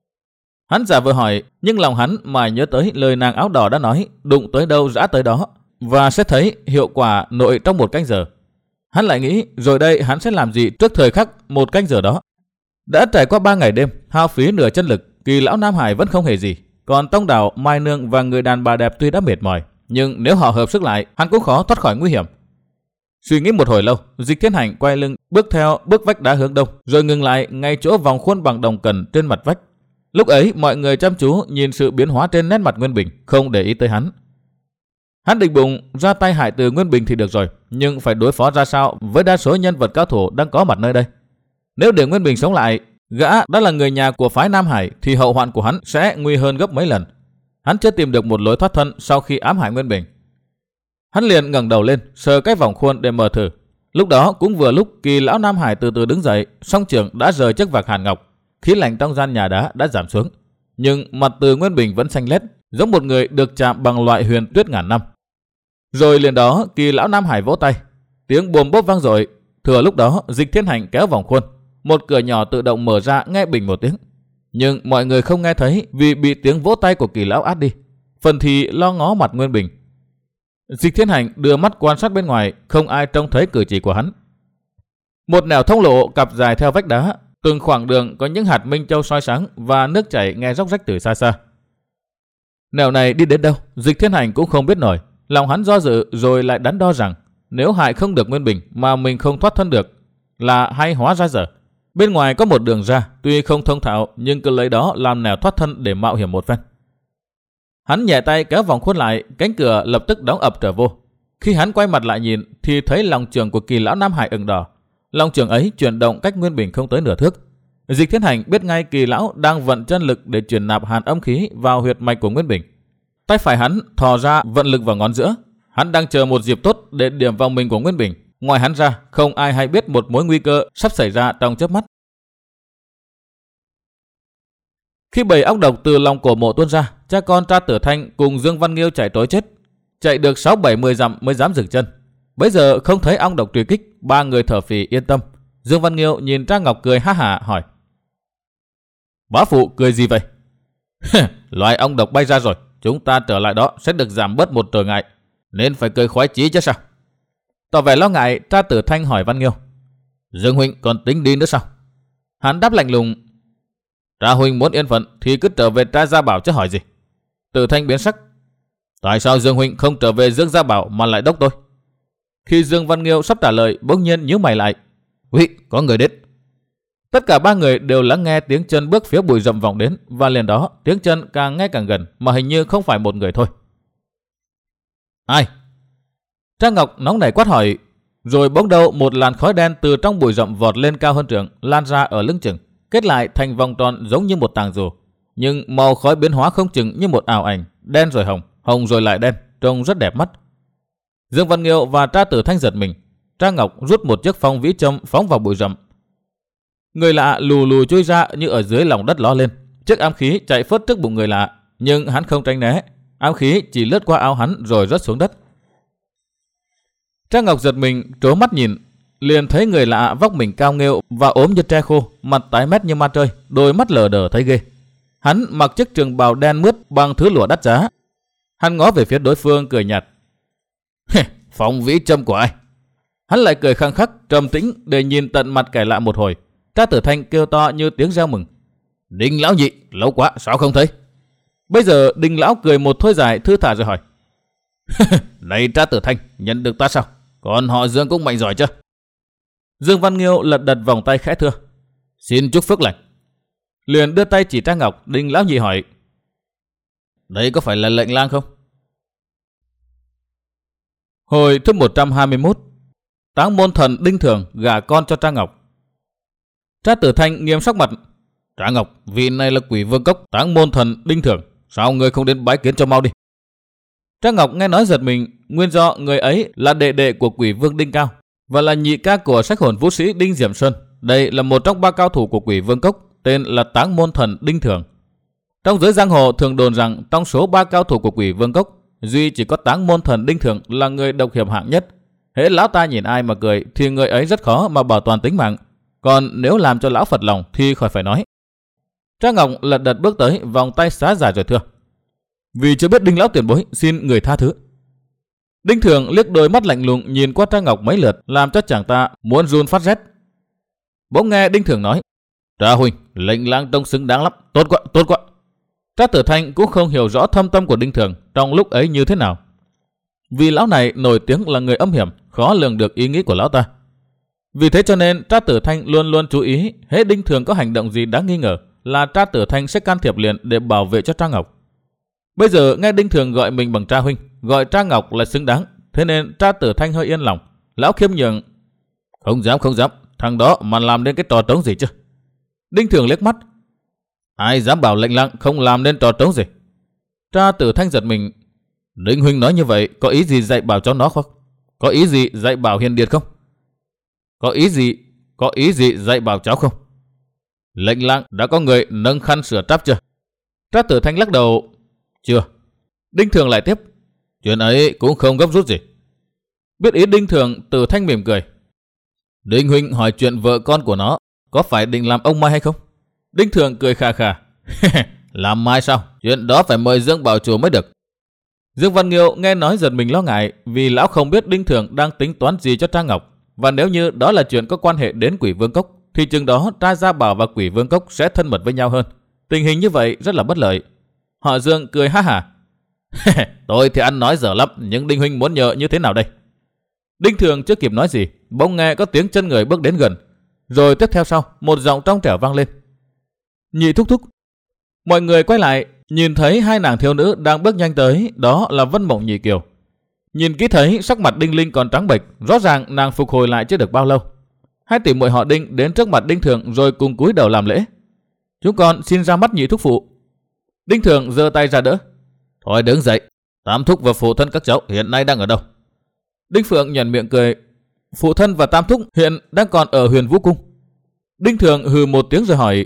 Hắn giả vờ hỏi, nhưng lòng hắn mà nhớ tới lời nàng áo đỏ đã nói, đụng tới đâu rã tới đó, và sẽ thấy hiệu quả nội trong một canh giờ. Hắn lại nghĩ rồi đây hắn sẽ làm gì trước thời khắc một canh giờ đó. Đã trải qua ba ngày đêm, hao phí nửa chân lực, Kỳ lão Nam Hải vẫn không hề gì. Còn Tông Đào, Mai Nương và người đàn bà đẹp tuy đã mệt mỏi, nhưng nếu họ hợp sức lại, hắn cũng khó thoát khỏi nguy hiểm. Suy nghĩ một hồi lâu, Dịch Thiên Hành quay lưng bước theo bước vách đá hướng đông, rồi ngừng lại ngay chỗ vòng khuôn bằng đồng cần trên mặt vách. Lúc ấy mọi người chăm chú nhìn sự biến hóa trên nét mặt Nguyên Bình, không để ý tới hắn. Hắn định bụng ra tay hại từ Nguyên Bình thì được rồi, nhưng phải đối phó ra sao với đa số nhân vật cao thủ đang có mặt nơi đây. Nếu để Nguyên Bình sống lại, gã đã là người nhà của phái Nam Hải, thì hậu hoạn của hắn sẽ nguy hơn gấp mấy lần. Hắn chưa tìm được một lối thoát thân sau khi ám hại Nguyên Bình. Hắn liền ngẩng đầu lên, sờ cái vòng khuôn để mở thử. Lúc đó cũng vừa lúc Kỳ lão Nam Hải từ từ đứng dậy, song trưởng đã rời chiếc vạc hàn ngọc, khí lạnh trong gian nhà đá đã giảm xuống, nhưng mặt từ Nguyên Bình vẫn xanh lét, giống một người được chạm bằng loại huyền tuyết ngàn năm. Rồi liền đó Kỳ lão Nam Hải vỗ tay, tiếng bùm bốp vang dội. Thừa lúc đó Dịch Thiên Hành kéo vòng khuôn, một cửa nhỏ tự động mở ra nghe bình một tiếng, nhưng mọi người không nghe thấy vì bị tiếng vỗ tay của Kỳ lão át đi. Phần thì lo ngó mặt Nguyên Bình. Dịch Thiên Hành đưa mắt quan sát bên ngoài, không ai trông thấy cử chỉ của hắn. Một nẻo thông lộ cặp dài theo vách đá, từng khoảng đường có những hạt minh châu soi sáng và nước chảy nghe róc rách từ xa xa. Nẻo này đi đến đâu, Dịch Thiên Hành cũng không biết nổi. Lòng hắn do dự rồi lại đắn đo rằng nếu hại không được Nguyên Bình mà mình không thoát thân được là hay hóa ra dở. Bên ngoài có một đường ra, tuy không thông thạo nhưng cứ lấy đó làm nẻo thoát thân để mạo hiểm một phen. Hắn nhẹ tay kéo vòng khuôn lại, cánh cửa lập tức đóng ập trở vô. Khi hắn quay mặt lại nhìn thì thấy lòng trường của Kỳ lão Nam Hải ửng đỏ. Lòng trường ấy chuyển động cách Nguyên Bình không tới nửa thước. Dịch Thiên Hành biết ngay Kỳ lão đang vận chân lực để truyền nạp hàn âm khí vào huyệt mạch của Nguyên Bình. Tay phải hắn thò ra vận lực vào ngón giữa. Hắn đang chờ một dịp tốt để điểm vào mình của Nguyên Bình. Ngoài hắn ra, không ai hay biết một mối nguy cơ sắp xảy ra trong chớp mắt. Khi bầy ong độc từ lòng cổ mộ tuôn ra, cha con Tra Tử Thanh cùng Dương Văn Nghiêu chạy trối chết, chạy được sáu bảy mươi dặm mới dám dừng chân. Bấy giờ không thấy ong độc truy kích, ba người thở phì yên tâm. Dương Văn Nghiêu nhìn Tra Ngọc cười ha hả hỏi: "Bá phụ cười gì vậy?" "Loài ong độc bay ra rồi, chúng ta trở lại đó sẽ được giảm bớt một trở ngại, nên phải cười khoái chí chứ sao?" Tỏ vẻ lo ngại, Tra Tử Thanh hỏi Văn Nghiêu: "Dương huynh còn tính đi nữa sao?" Hắn đáp lạnh lùng: "Tra huynh muốn yên phận thì cứ trở về Tra Gia Bảo chứ hỏi gì." Tử Thanh biến sắc: "Tại sao Dương huynh không trở về Dương Gia Bảo mà lại đốc tôi?" Khi Dương Văn Nghiêu sắp trả lời, bỗng nhiên nhíu mày lại: "Úi, có người đến." Tất cả ba người đều lắng nghe tiếng chân bước phía bụi rậm vọng đến, và liền đó tiếng chân càng nghe càng gần, mà hình như không phải một người thôi. "Ai?" Tra Ngọc nóng nảy quát hỏi. Rồi bỗng đâu một làn khói đen từ trong bụi rậm vọt lên cao hơn trượng, lan ra ở lưng chừng, kết lại thành vòng tròn giống như một tàng dù, nhưng màu khói biến hóa không chừng như một ảo ảnh, đen rồi hồng, hồng rồi lại đen, trông rất đẹp mắt. Dương Văn Nghiêu và Tra Tử Thanh giật mình. Tra Ngọc rút một chiếc phong vĩ châm phóng vào bụi rậm. Người lạ lù lù chui ra như ở dưới lòng đất ló lên. Chiếc ám khí chạy phớt trước bụng người lạ, nhưng hắn không tránh né, ám khí chỉ lướt qua áo hắn rồi rớt xuống đất. Tra Ngọc giật mình trố mắt nhìn, liền thấy người lạ vóc mình cao nghêu và ốm như tre khô, mặt tái mét như ma trơi, đôi mắt lờ đờ thấy ghê. Hắn mặc chiếc trường bào đen mướt bằng thứ lụa đắt giá. Hắn ngó về phía đối phương cười nhạt. Phong vĩ châm của ai? Hắn lại cười khăng khắc, trầm tĩnh để nhìn tận mặt kẻ lạ một hồi. Trác Tử Thanh kêu to như tiếng reo mừng. Đinh lão nhị, lâu quá sao không thấy? Bây giờ Đinh lão cười một thôi dài thư thả rồi hỏi. Này Trác Tử Thanh, nhận được ta sao? Còn họ Dương cũng mạnh giỏi chưa? Dương Văn Nghiêu lật đật vòng tay khẽ thưa. Xin chúc phước lành. Liền đưa tay chỉ Trang Ngọc. Đinh lão nhị hỏi. Đây có phải là lệnh lang không? Hồi thứ một trăm hai mươi mốt. Táng môn thần Đinh Thường gả con cho Trang Ngọc. Trác Tử Thanh nghiêm sắc mặt. Trang Ngọc, vị này là Quỷ Vương Cốc táng môn thần Đinh Thường, sao người không đến bái kiến cho mau đi? Trang Ngọc nghe nói giật mình, nguyên do người ấy là đệ đệ của Quỷ Vương Đinh Cao và là nhị ca của sách hồn vũ sĩ Đinh Diệm Sơn. Đây là một trong ba cao thủ của Quỷ Vương Cốc, tên là táng môn thần Đinh Thường. Trong giới giang hồ thường đồn rằng trong số ba cao thủ của Quỷ Vương Cốc, duy chỉ có táng môn thần Đinh Thường là người độc hiểm hạng nhất. Hễ lão ta nhìn ai mà cười thì người ấy rất khó mà bảo toàn tính mạng, còn nếu làm cho lão phật lòng thì khỏi phải nói. Trang Ngọc lật đật bước tới, vòng tay xá dài rồi thưa. Vì chưa biết Đinh lão tiền bối, xin người tha thứ. Đinh Thường liếc đôi mắt lạnh lùng nhìn qua Trang Ngọc mấy lượt, làm cho chàng ta muốn run phát rét. Bỗng nghe Đinh Thường nói. Trà huynh, lệnh lang trông xứng đáng lắm, tốt quá, tốt quá. Trác Tử Thanh cũng không hiểu rõ thâm tâm của Đinh Thường trong lúc ấy như thế nào. Vì lão này nổi tiếng là người âm hiểm, khó lường được ý nghĩ của lão ta. Vì thế cho nên Trác Tử Thanh luôn luôn chú ý, hễ Đinh Thường có hành động gì đáng nghi ngờ là Trác Tử Thanh sẽ can thiệp liền để bảo vệ cho Trang Ngọc. Bây giờ nghe Đinh Thường gọi mình bằng Tra huynh, gọi Trang Ngọc là xứng đáng, thế nên Trác Tử Thanh hơi yên lòng. Lão khiêm nhường. Không dám không dám, thằng đó mà làm nên cái trò trống gì chứ? Đinh Thường liếc mắt. Ai dám bảo lệnh lang không làm nên trò trống gì? Trác Tử Thanh giật mình. Đinh huynh nói như vậy có ý gì dạy bảo cho nó không? Có ý gì dạy bảo Hiền Điệt không? Có ý gì, có ý gì dạy bảo cháu không? Lệnh lang đã có người nâng khăn sửa tráp chưa? Trác Tử Thanh lắc đầu. Chưa. Đinh Thường lại tiếp. Chuyện ấy cũng không gấp rút gì. Biết ý Đinh Thường, Tử Thanh mỉm cười. Đinh huynh hỏi chuyện vợ con của nó, có phải định làm ông Mai hay không? Đinh Thường cười khà khà. Làm Mai sao? Chuyện đó phải mời Dương Bảo Chủ mới được. Dương Văn Nghiêu nghe nói giật mình lo ngại, vì lão không biết Đinh Thường đang tính toán gì cho Trang Ngọc, và nếu như đó là chuyện có quan hệ đến Quỷ Vương Cốc thì chừng đó Tra Gia Bảo và Quỷ Vương Cốc sẽ thân mật với nhau hơn. Tình hình như vậy rất là bất lợi. Họ Dương cười ha hả. Tôi thì ăn nói dở lắm, nhưng Đinh huynh muốn nhờ như thế nào đây? Đinh Thường chưa kịp nói gì, bỗng nghe có tiếng chân người bước đến gần, rồi tiếp theo sau một giọng trong trẻo vang lên. Nhị thúc thúc. Mọi người quay lại, nhìn thấy hai nàng thiếu nữ đang bước nhanh tới, đó là Vân Mộng Nhị Kiều. Nhìn kỹ thấy sắc mặt Đinh Linh còn trắng bệch, rõ ràng nàng phục hồi lại chưa được bao lâu. Hai tỷ muội họ Đinh đến trước mặt Đinh Thường rồi cùng cúi đầu làm lễ. Chúng con xin ra mắt nhị thúc phụ. Đinh Thường giơ tay ra đỡ. Thôi đứng dậy, Tam thúc và phụ thân các cháu hiện nay đang ở đâu? Đinh Phượng nhẫn miệng cười. Phụ thân và Tam thúc hiện đang còn ở Huyền Vũ Cung. Đinh Thường hừ một tiếng rồi hỏi.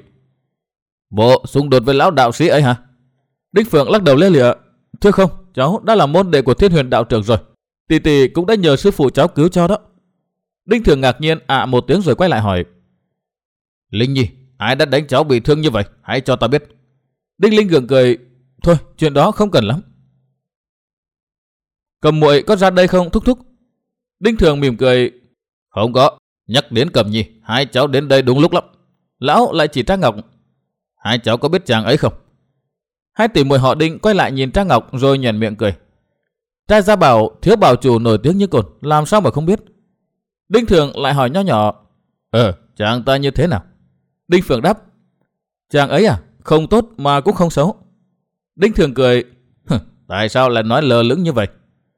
Bộ xung đột với lão đạo sĩ ấy hả? Đinh Phượng lắc đầu lia lịa. Thưa không, cháu đã là môn đệ của Thiên Huyền đạo trưởng rồi. Tỷ tỷ cũng đã nhờ sư phụ cháu cứu cho đó. Đinh Thường ngạc nhiên ạ à một tiếng rồi quay lại hỏi. Linh Nhi, ai đã đánh cháu bị thương như vậy? Hãy cho ta biết. Đinh Linh gượng cười. Thôi, chuyện đó không cần lắm. Cầm muội có ra đây không thúc thúc? Đinh Thường mỉm cười. Không có. Nhắc đến Cầm Nhi, hai cháu đến đây đúng lúc lắm. Lão lại chỉ Trang Ngọc. Hai cháu có biết chàng ấy không? Hai tỷ muội họ Đinh quay lại nhìn Trang Ngọc rồi nhếch miệng cười. Tra Gia Bảo, thiếu bảo chủ nổi tiếng như cồn, làm sao mà không biết? Đinh Thường lại hỏi nho nhỏ. Ờ, chàng ta như thế nào? Đinh Phượng đáp. Chàng ấy à, không tốt mà cũng không xấu. Đinh Thường cười. Tại sao lại nói lờ lững như vậy?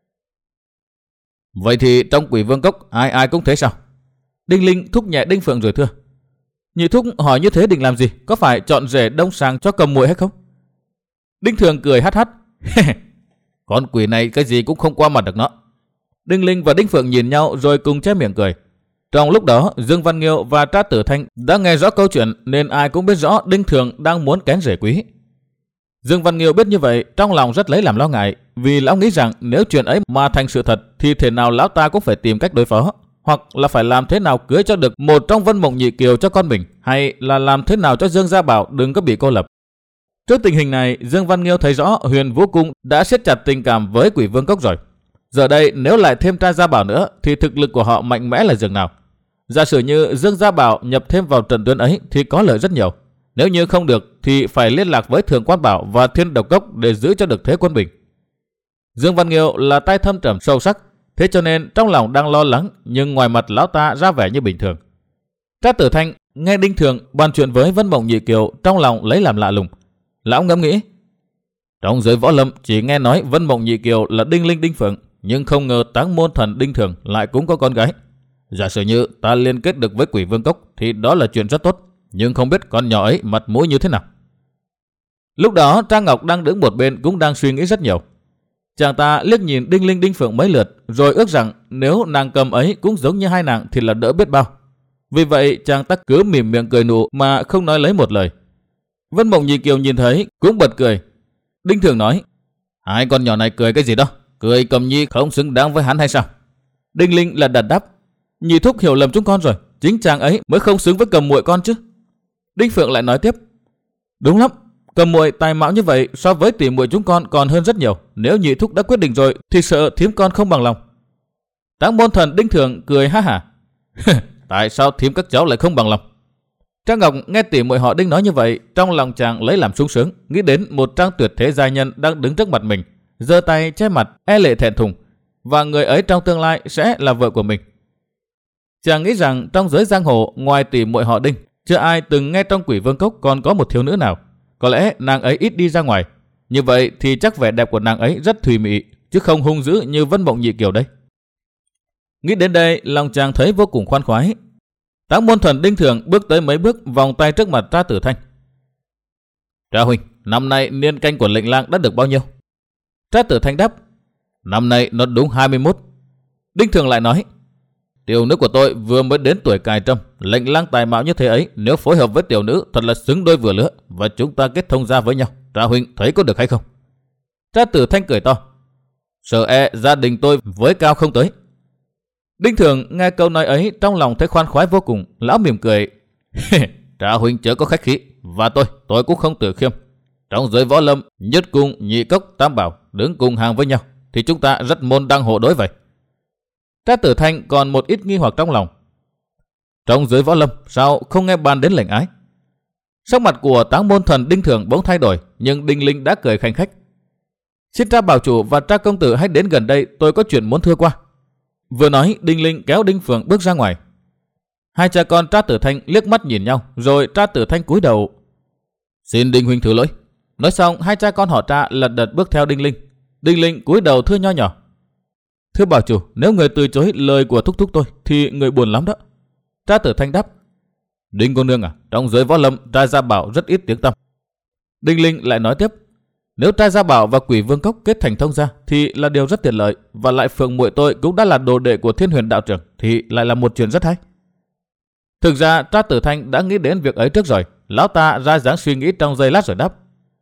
Vậy thì trong Quỷ Vương Cốc ai ai cũng thế sao? Đinh Linh thúc nhẹ Đinh Phượng rồi thưa. Nhị thúc hỏi như thế định làm gì? Có phải chọn rể đông sàng cho Cầm muội hay không? Đinh Thường cười hắt hắt. Con quỷ này cái gì cũng không qua mặt được nó. Đinh Linh và Đinh Phượng nhìn nhau rồi cùng che miệng cười. Trong lúc đó Dương Văn Nghiêu và Trác Tử Thanh đã nghe rõ câu chuyện, nên ai cũng biết rõ Đinh Thường đang muốn kén rể quý. Dương Văn Nghiêu biết như vậy trong lòng rất lấy làm lo ngại, vì lão nghĩ rằng nếu chuyện ấy mà thành sự thật thì thể nào lão ta cũng phải tìm cách đối phó, hoặc là phải làm thế nào cưới cho được một trong Vân Mộng Nhị Kiều cho con mình, hay là làm thế nào cho Dương Gia Bảo đừng có bị cô lập. Trước tình hình này, Dương Văn Nghiêu thấy rõ Huyền Vũ Cung đã siết chặt tình cảm với Quỷ Vương Cốc rồi. Giờ đây nếu lại thêm Tra Gia Bảo nữa thì thực lực của họ mạnh mẽ là dường nào. Giả sử như Dương Gia Bảo nhập thêm vào trận tuyến ấy thì có lợi rất nhiều. Nếu như không được thì phải liên lạc với Thường Quan Bảo và Thiên Độc Cốc để giữ cho được thế quân bình. Dương Văn Nghiêu là tay thâm trầm sâu sắc, thế cho nên trong lòng đang lo lắng, nhưng ngoài mặt lão ta ra vẻ như bình thường. Trác Tử Thanh nghe Đinh Thường bàn chuyện với Vân Mộng Nhị Kiều, trong lòng lấy làm lạ lùng. Lão ngẫm nghĩ, trong giới võ lâm chỉ nghe nói Vân Mộng Nhị Kiều là Đinh Linh Đinh Phượng, nhưng không ngờ Táng Môn Thần Đinh Thường lại cũng có con gái. Giả sử như ta liên kết được với Quỷ Vương Cốc thì đó là chuyện rất tốt, nhưng không biết con nhỏ ấy mặt mũi như thế nào. Lúc đó Trang Ngọc đang đứng một bên cũng đang suy nghĩ rất nhiều. Chàng ta liếc nhìn Đinh Linh Đinh Phượng mấy lượt, rồi ước rằng nếu nàng cầm ấy cũng giống như hai nàng thì là đỡ biết bao. Vì vậy chàng ta cứ mỉm miệng cười nụ mà không nói lấy một lời. Vân Mộng Nhị Kiều nhìn thấy cũng bật cười. Đinh Thường nói, hai con nhỏ này cười cái gì đó, cười cầm nhi không xứng đáng với hắn hay sao? Đinh Linh là đặt đáp, Nhị thúc hiểu lầm chúng con rồi, chính chàng ấy mới không xứng với cầm muội con chứ. Đinh Phượng lại nói tiếp, đúng lắm, cầm muội tài mạo như vậy so với tỷ muội chúng con còn hơn rất nhiều. Nếu Nhị thúc đã quyết định rồi thì sợ thím con không bằng lòng. Táng Môn Thần Đinh Thường cười ha hả. Tại sao thím các cháu lại không bằng lòng? Trang Ngọc nghe tỷ muội họ Đinh nói như vậy, trong lòng chàng lấy làm sung sướng, nghĩ đến một trang tuyệt thế giai nhân đang đứng trước mặt mình, giơ tay che mặt e lệ thẹn thùng, và người ấy trong tương lai sẽ là vợ của mình. Chàng nghĩ rằng trong giới giang hồ ngoài tỷ muội họ Đinh, chưa ai từng nghe trong Quỷ Vương Cốc còn có một thiếu nữ nào. Có lẽ nàng ấy ít đi ra ngoài, như vậy thì chắc vẻ đẹp của nàng ấy rất thùy mị, chứ không hung dữ như Vân Mộng Nhị Kiều đây. Nghĩ đến đây, lòng chàng thấy vô cùng khoan khoái. Táng Môn Thần Đinh Thường bước tới mấy bước, vòng tay trước mặt Tra Tử Thanh. Tra huynh, năm nay niên canh của lệnh lang đã được bao nhiêu? Tra Tử Thanh đáp, năm nay nó đúng hai mươi mốt. Đinh Thường lại nói, tiểu nữ của tôi vừa mới đến tuổi cài trâm, lệnh lang tài mạo như thế ấy, nếu phối hợp với tiểu nữ thật là xứng đôi vừa lứa, và chúng ta kết thông gia với nhau. Tra huynh thấy có được hay không? Tra Tử Thanh cười to, sợ e gia đình tôi với cao không tới. Đinh Thường nghe câu nói ấy trong lòng thấy khoan khoái vô cùng, lão mỉm cười. Tra huynh chớ có khách khí, và tôi, tôi cũng không tự khiêm. Trong giới võ lâm, nhất cung, nhị cốc, tam bảo đứng cùng hàng với nhau, thì chúng ta rất môn đăng hộ đối vậy. Tra Tử Thanh còn một ít nghi hoặc trong lòng. Trong giới võ lâm, sao không nghe bàn đến lệnh ái? Sắc mặt của Táng Môn Thần Đinh Thường bỗng thay đổi, nhưng Đinh Linh đã cười khanh khách. Xin Tra bảo chủ và Tra công tử hãy đến gần đây, tôi có chuyện muốn thưa qua. Vừa nói, Đinh Linh kéo Đinh Phượng bước ra ngoài. Hai cha con Tra Tử Thanh liếc mắt nhìn nhau, rồi Tra Tử Thanh cúi đầu. Xin Đinh huynh thứ lỗi. Nói xong, hai cha con họ Tra lật đật bước theo Đinh Linh. Đinh Linh cúi đầu thưa nho nhỏ. Thưa bảo chủ, nếu người từ chối lời của thúc thúc tôi thì người buồn lắm đó. Tra Tử Thanh đáp. Đinh cô nương à, trong giới võ lâm Tra Gia Bảo rất ít tiếng tăm. Đinh Linh lại nói tiếp. Nếu Tra Gia Bảo và Quỷ Vương Cốc kết thành thông gia thì là điều rất tiện lợi, và lại Phượng muội tôi cũng đã là đồ đệ của Thiên Huyền đạo trưởng thì lại là một chuyện rất hay. Thực ra Tra Tử Thanh đã nghĩ đến việc ấy trước rồi, lão ta ra dáng suy nghĩ trong giây lát rồi đáp.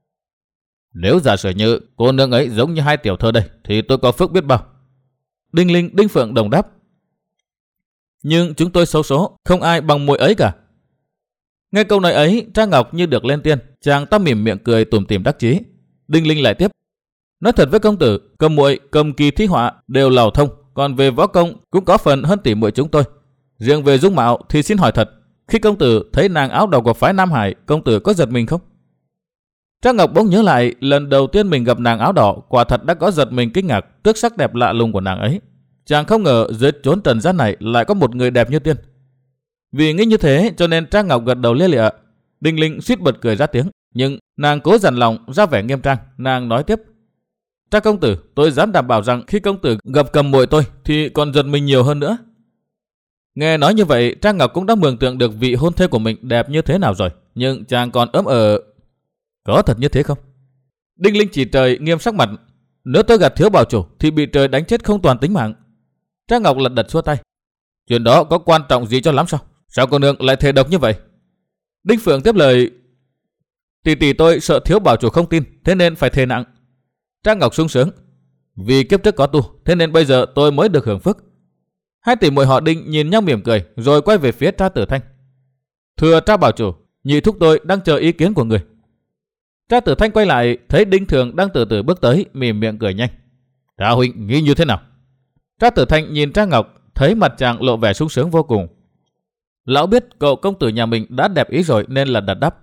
Nếu giả sử như cô nương ấy giống như hai tiểu thơ đây thì tôi có phước biết bao. Đinh Linh, Đinh Phượng đồng đáp. Nhưng chúng tôi xấu số, không ai bằng muội ấy cả. Nghe câu nói ấy, Trang Ngọc như được lên tiên, chàng ta mỉm miệng cười tủm tỉm đắc chí. Đinh Linh lại tiếp. Nói thật với công tử, cầm muội, cầm kỳ thi họa đều lào thông, còn về võ công cũng có phần hơn tỷ muội chúng tôi. Riêng về dung mạo thì xin hỏi thật, khi công tử thấy nàng áo đỏ của phái Nam Hải, công tử có giật mình không? Trang Ngọc bỗng nhớ lại lần đầu tiên mình gặp nàng áo đỏ, quả thật đã có giật mình kinh ngạc trước sắc đẹp lạ lùng của nàng ấy. Chàng không ngờ dưới chốn trần gian này lại có một người đẹp như tiên. Vì nghĩ như thế cho nên Trang Ngọc gật đầu lia lịa. Đinh Linh suýt bật cười ra tiếng, nhưng nàng cố dằn lòng ra vẻ nghiêm trang. Nàng nói tiếp. Tra công tử, tôi dám đảm bảo rằng khi công tử gặp cầm muội tôi thì còn giật mình nhiều hơn nữa. Nghe nói như vậy, Trang Ngọc cũng đã mường tượng được vị hôn thê của mình đẹp như thế nào rồi, nhưng chàng còn ấm ờ. Có thật như thế không? Đinh Linh chỉ trời nghiêm sắc mặt. Nếu tôi gạt thiếu bảo chủ thì bị trời đánh chết không toàn tính mạng. Trang Ngọc lật đật xua tay. Chuyện đó có quan trọng gì cho lắm sao? Sao cô nương lại thề độc như vậy? Đinh Phượng tiếp lời. Tỷ tỷ tôi sợ thiếu bảo chủ không tin, thế nên phải thề nặng. Trang Ngọc sung sướng. Vì kiếp trước có tu, thế nên bây giờ tôi mới được hưởng phước. Hai tỷ muội họ Đinh nhìn nhau mỉm cười rồi quay về phía Tra Tử Thanh. Thưa Tra bảo chủ, nhị thúc tôi đang chờ ý kiến của người. Tra Tử Thanh quay lại thấy Đinh Thường đang từ từ bước tới, mỉm miệng cười nhanh. Tra huynh nghĩ như thế nào? Tra Tử Thanh nhìn Tra Ngọc, thấy mặt chàng lộ vẻ sung sướng vô cùng. Lão biết cậu công tử nhà mình đã đẹp ý rồi nên là đặt đáp.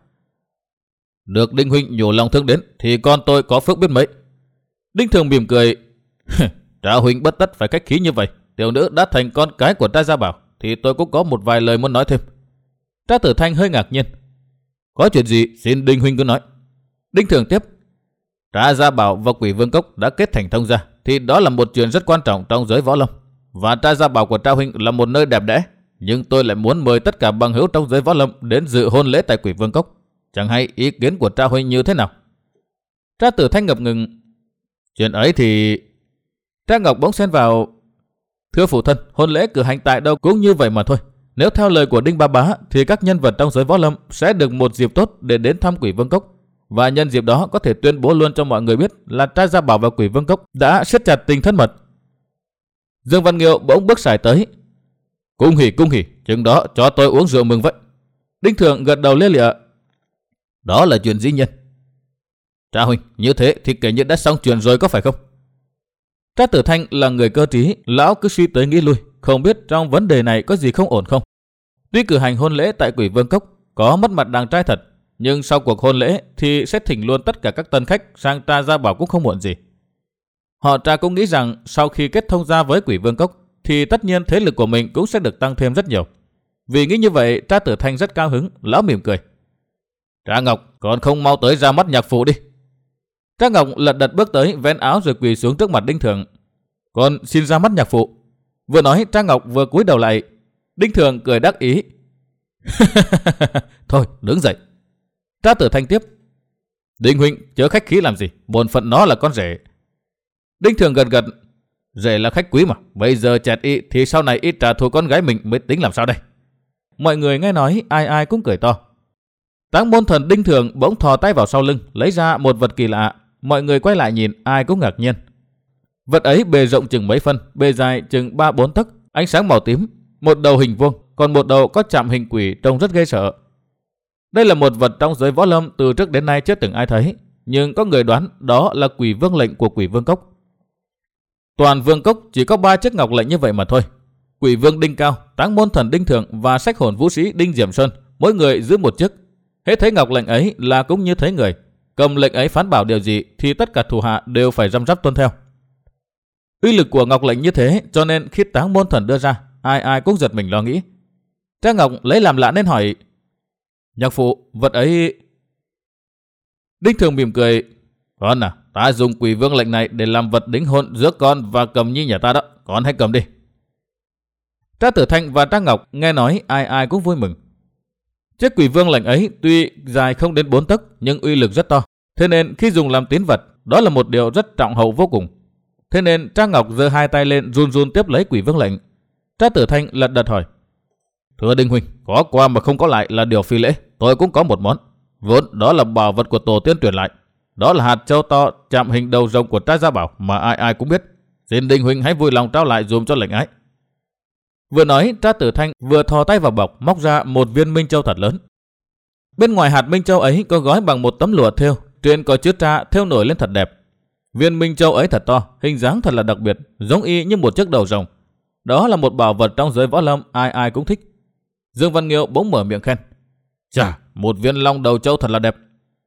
Được Đinh huynh nhủ lòng thương đến thì con tôi có phước biết mấy. Đinh Thường mỉm cười. Tra huynh bất tất phải khách khí như vậy. Tiểu nữ đã thành con cái của Tra Gia Bảo thì tôi cũng có một vài lời muốn nói thêm. Tra Tử Thanh hơi ngạc nhiên. Có chuyện gì xin Đinh huynh cứ nói. Đinh Thường tiếp. Tra Gia Bảo và Quỷ Vương Cốc đã kết thành thông gia thì đó là một chuyện rất quan trọng trong giới võ lâm. Và Tra Gia Bảo của Tra huynh là một nơi đẹp đẽ, nhưng tôi lại muốn mời tất cả bằng hữu trong giới võ lâm đến dự hôn lễ tại Quỷ Vương Cốc. Chẳng hay ý kiến của Tra huynh như thế nào? Tra Tử Thanh ngập ngừng. Chuyện ấy thì... Tra Ngọc bỗng xen vào. Thưa phụ thân, hôn lễ cử hành tại đâu cũng như vậy mà thôi. Nếu theo lời của Đinh Ba Bá thì các nhân vật trong giới võ lâm sẽ được một dịp tốt để đến thăm Quỷ Vương Cốc. Và nhân dịp đó có thể tuyên bố luôn cho mọi người biết là Tra Gia Bảo và Quỷ Vương Cốc đã siết chặt tình thân mật. Dương Văn Nghiêu bỗng bước sải tới. Cung hỉ cung hỉ, chừng đó cho tôi uống rượu mừng vậy. Đinh Thường gật đầu lia lịa. Đó là chuyện dĩ nhiên. Tra huynh, như thế thì kể như đã xong chuyện rồi có phải không? Tra Tử Thanh là người cơ trí, lão cứ suy tới nghĩ lui, không biết trong vấn đề này có gì không ổn không. Tuy cử hành hôn lễ tại Quỷ Vương Cốc có mất mặt đàn trai thật, nhưng sau cuộc hôn lễ thì sẽ thỉnh luôn tất cả các tân khách sang Tra Gia Bảo cũng không muộn gì. Họ Tra cũng nghĩ rằng sau khi kết thông gia với Quỷ Vương Cốc thì tất nhiên thế lực của mình cũng sẽ được tăng thêm rất nhiều. Vì nghĩ như vậy, Tra Tử Thanh rất cao hứng, lão mỉm cười. Tra Ngọc, còn không mau tới ra mắt nhạc phụ đi. Tra Ngọc lật đật bước tới, vén áo rồi quỳ xuống trước mặt Đinh Thường. Con xin ra mắt nhạc phụ. Vừa nói, Tra Ngọc vừa cúi đầu lại. Đinh Thường cười đắc ý. Thôi, đứng dậy. Tra Tử Thanh tiếp. Đinh huynh chớ khách khí làm gì, bổn phận nó là con rể. Đinh Thường gật gật. Rể là khách quý mà, bây giờ chẹt y thì sau này y trả thù con gái mình mới tính làm sao đây. Mọi người nghe nói ai ai cũng cười to. Táng môn thần Đinh Thường bỗng thò tay vào sau lưng, lấy ra một vật kỳ lạ. Mọi người quay lại nhìn, ai cũng ngạc nhiên. Vật ấy bề rộng chừng mấy phân, bề dài chừng ba bốn tấc, ánh sáng màu tím, một đầu hình vuông, còn một đầu có chạm hình quỷ trông rất ghê sợ. Đây là một vật trong giới võ lâm từ trước đến nay chưa từng ai thấy, nhưng có người đoán đó là Quỷ Vương lệnh của Quỷ Vương Cốc. Toàn Vương Cốc chỉ có ba chiếc ngọc lệnh như vậy mà thôi. Quỷ Vương Đinh Cao, Táng môn thần Đinh Thường và Sách hồn vũ sĩ Đinh Diệm Sơn, mỗi người giữ một chiếc. Hết thấy ngọc lệnh ấy là cũng như thấy người. Cầm lệnh ấy phán bảo điều gì thì tất cả thủ hạ đều phải răm rắp tuân theo. Uy lực của ngọc lệnh như thế cho nên khi Táng môn thần đưa ra, ai ai cũng giật mình lo nghĩ. Tra Ngọc lấy làm lạ nên hỏi. Nhạc phụ, vật ấy... Đinh Thường mỉm cười. Con à, ta dùng Quỷ Vương lệnh này để làm vật đính hôn giữa con và Cầm Nhi nhà ta đó. Con hãy cầm đi. Tra Tử Thanh và Tra Ngọc nghe nói ai ai cũng vui mừng. Chiếc Quỷ Vương lệnh ấy tuy dài không đến bốn tấc nhưng uy lực rất to. Thế nên khi dùng làm tín vật, đó là một điều rất trọng hậu vô cùng. Thế nên Tra Ngọc giơ hai tay lên run run tiếp lấy Quỷ Vương lệnh. Tra Tử Thanh lật đật hỏi. Thưa Đinh huynh, có qua mà không có lại là điều phi lễ. Tôi cũng có một món. Vốn đó là bảo vật của tổ tiên truyền lại. Đó là hạt châu to chạm hình đầu rồng của Tra Gia Bảo mà ai ai cũng biết. Xin Đinh huynh hãy vui lòng trao lại dùm cho lệnh ái. Vừa nói, Tra Tử Thanh vừa thò tay vào bọc móc ra một viên minh châu thật lớn. Bên ngoài hạt minh châu ấy có gói bằng một tấm lụa thêu, trên có chữ Tra thêu nổi lên thật đẹp. Viên minh châu ấy thật to, hình dáng thật là đặc biệt, giống y như một chiếc đầu rồng. Đó là một bảo vật trong giới võ lâm ai ai cũng thích. Dương Văn Nghiêu bỗng mở miệng khen. Chà, một viên long đầu châu thật là đẹp.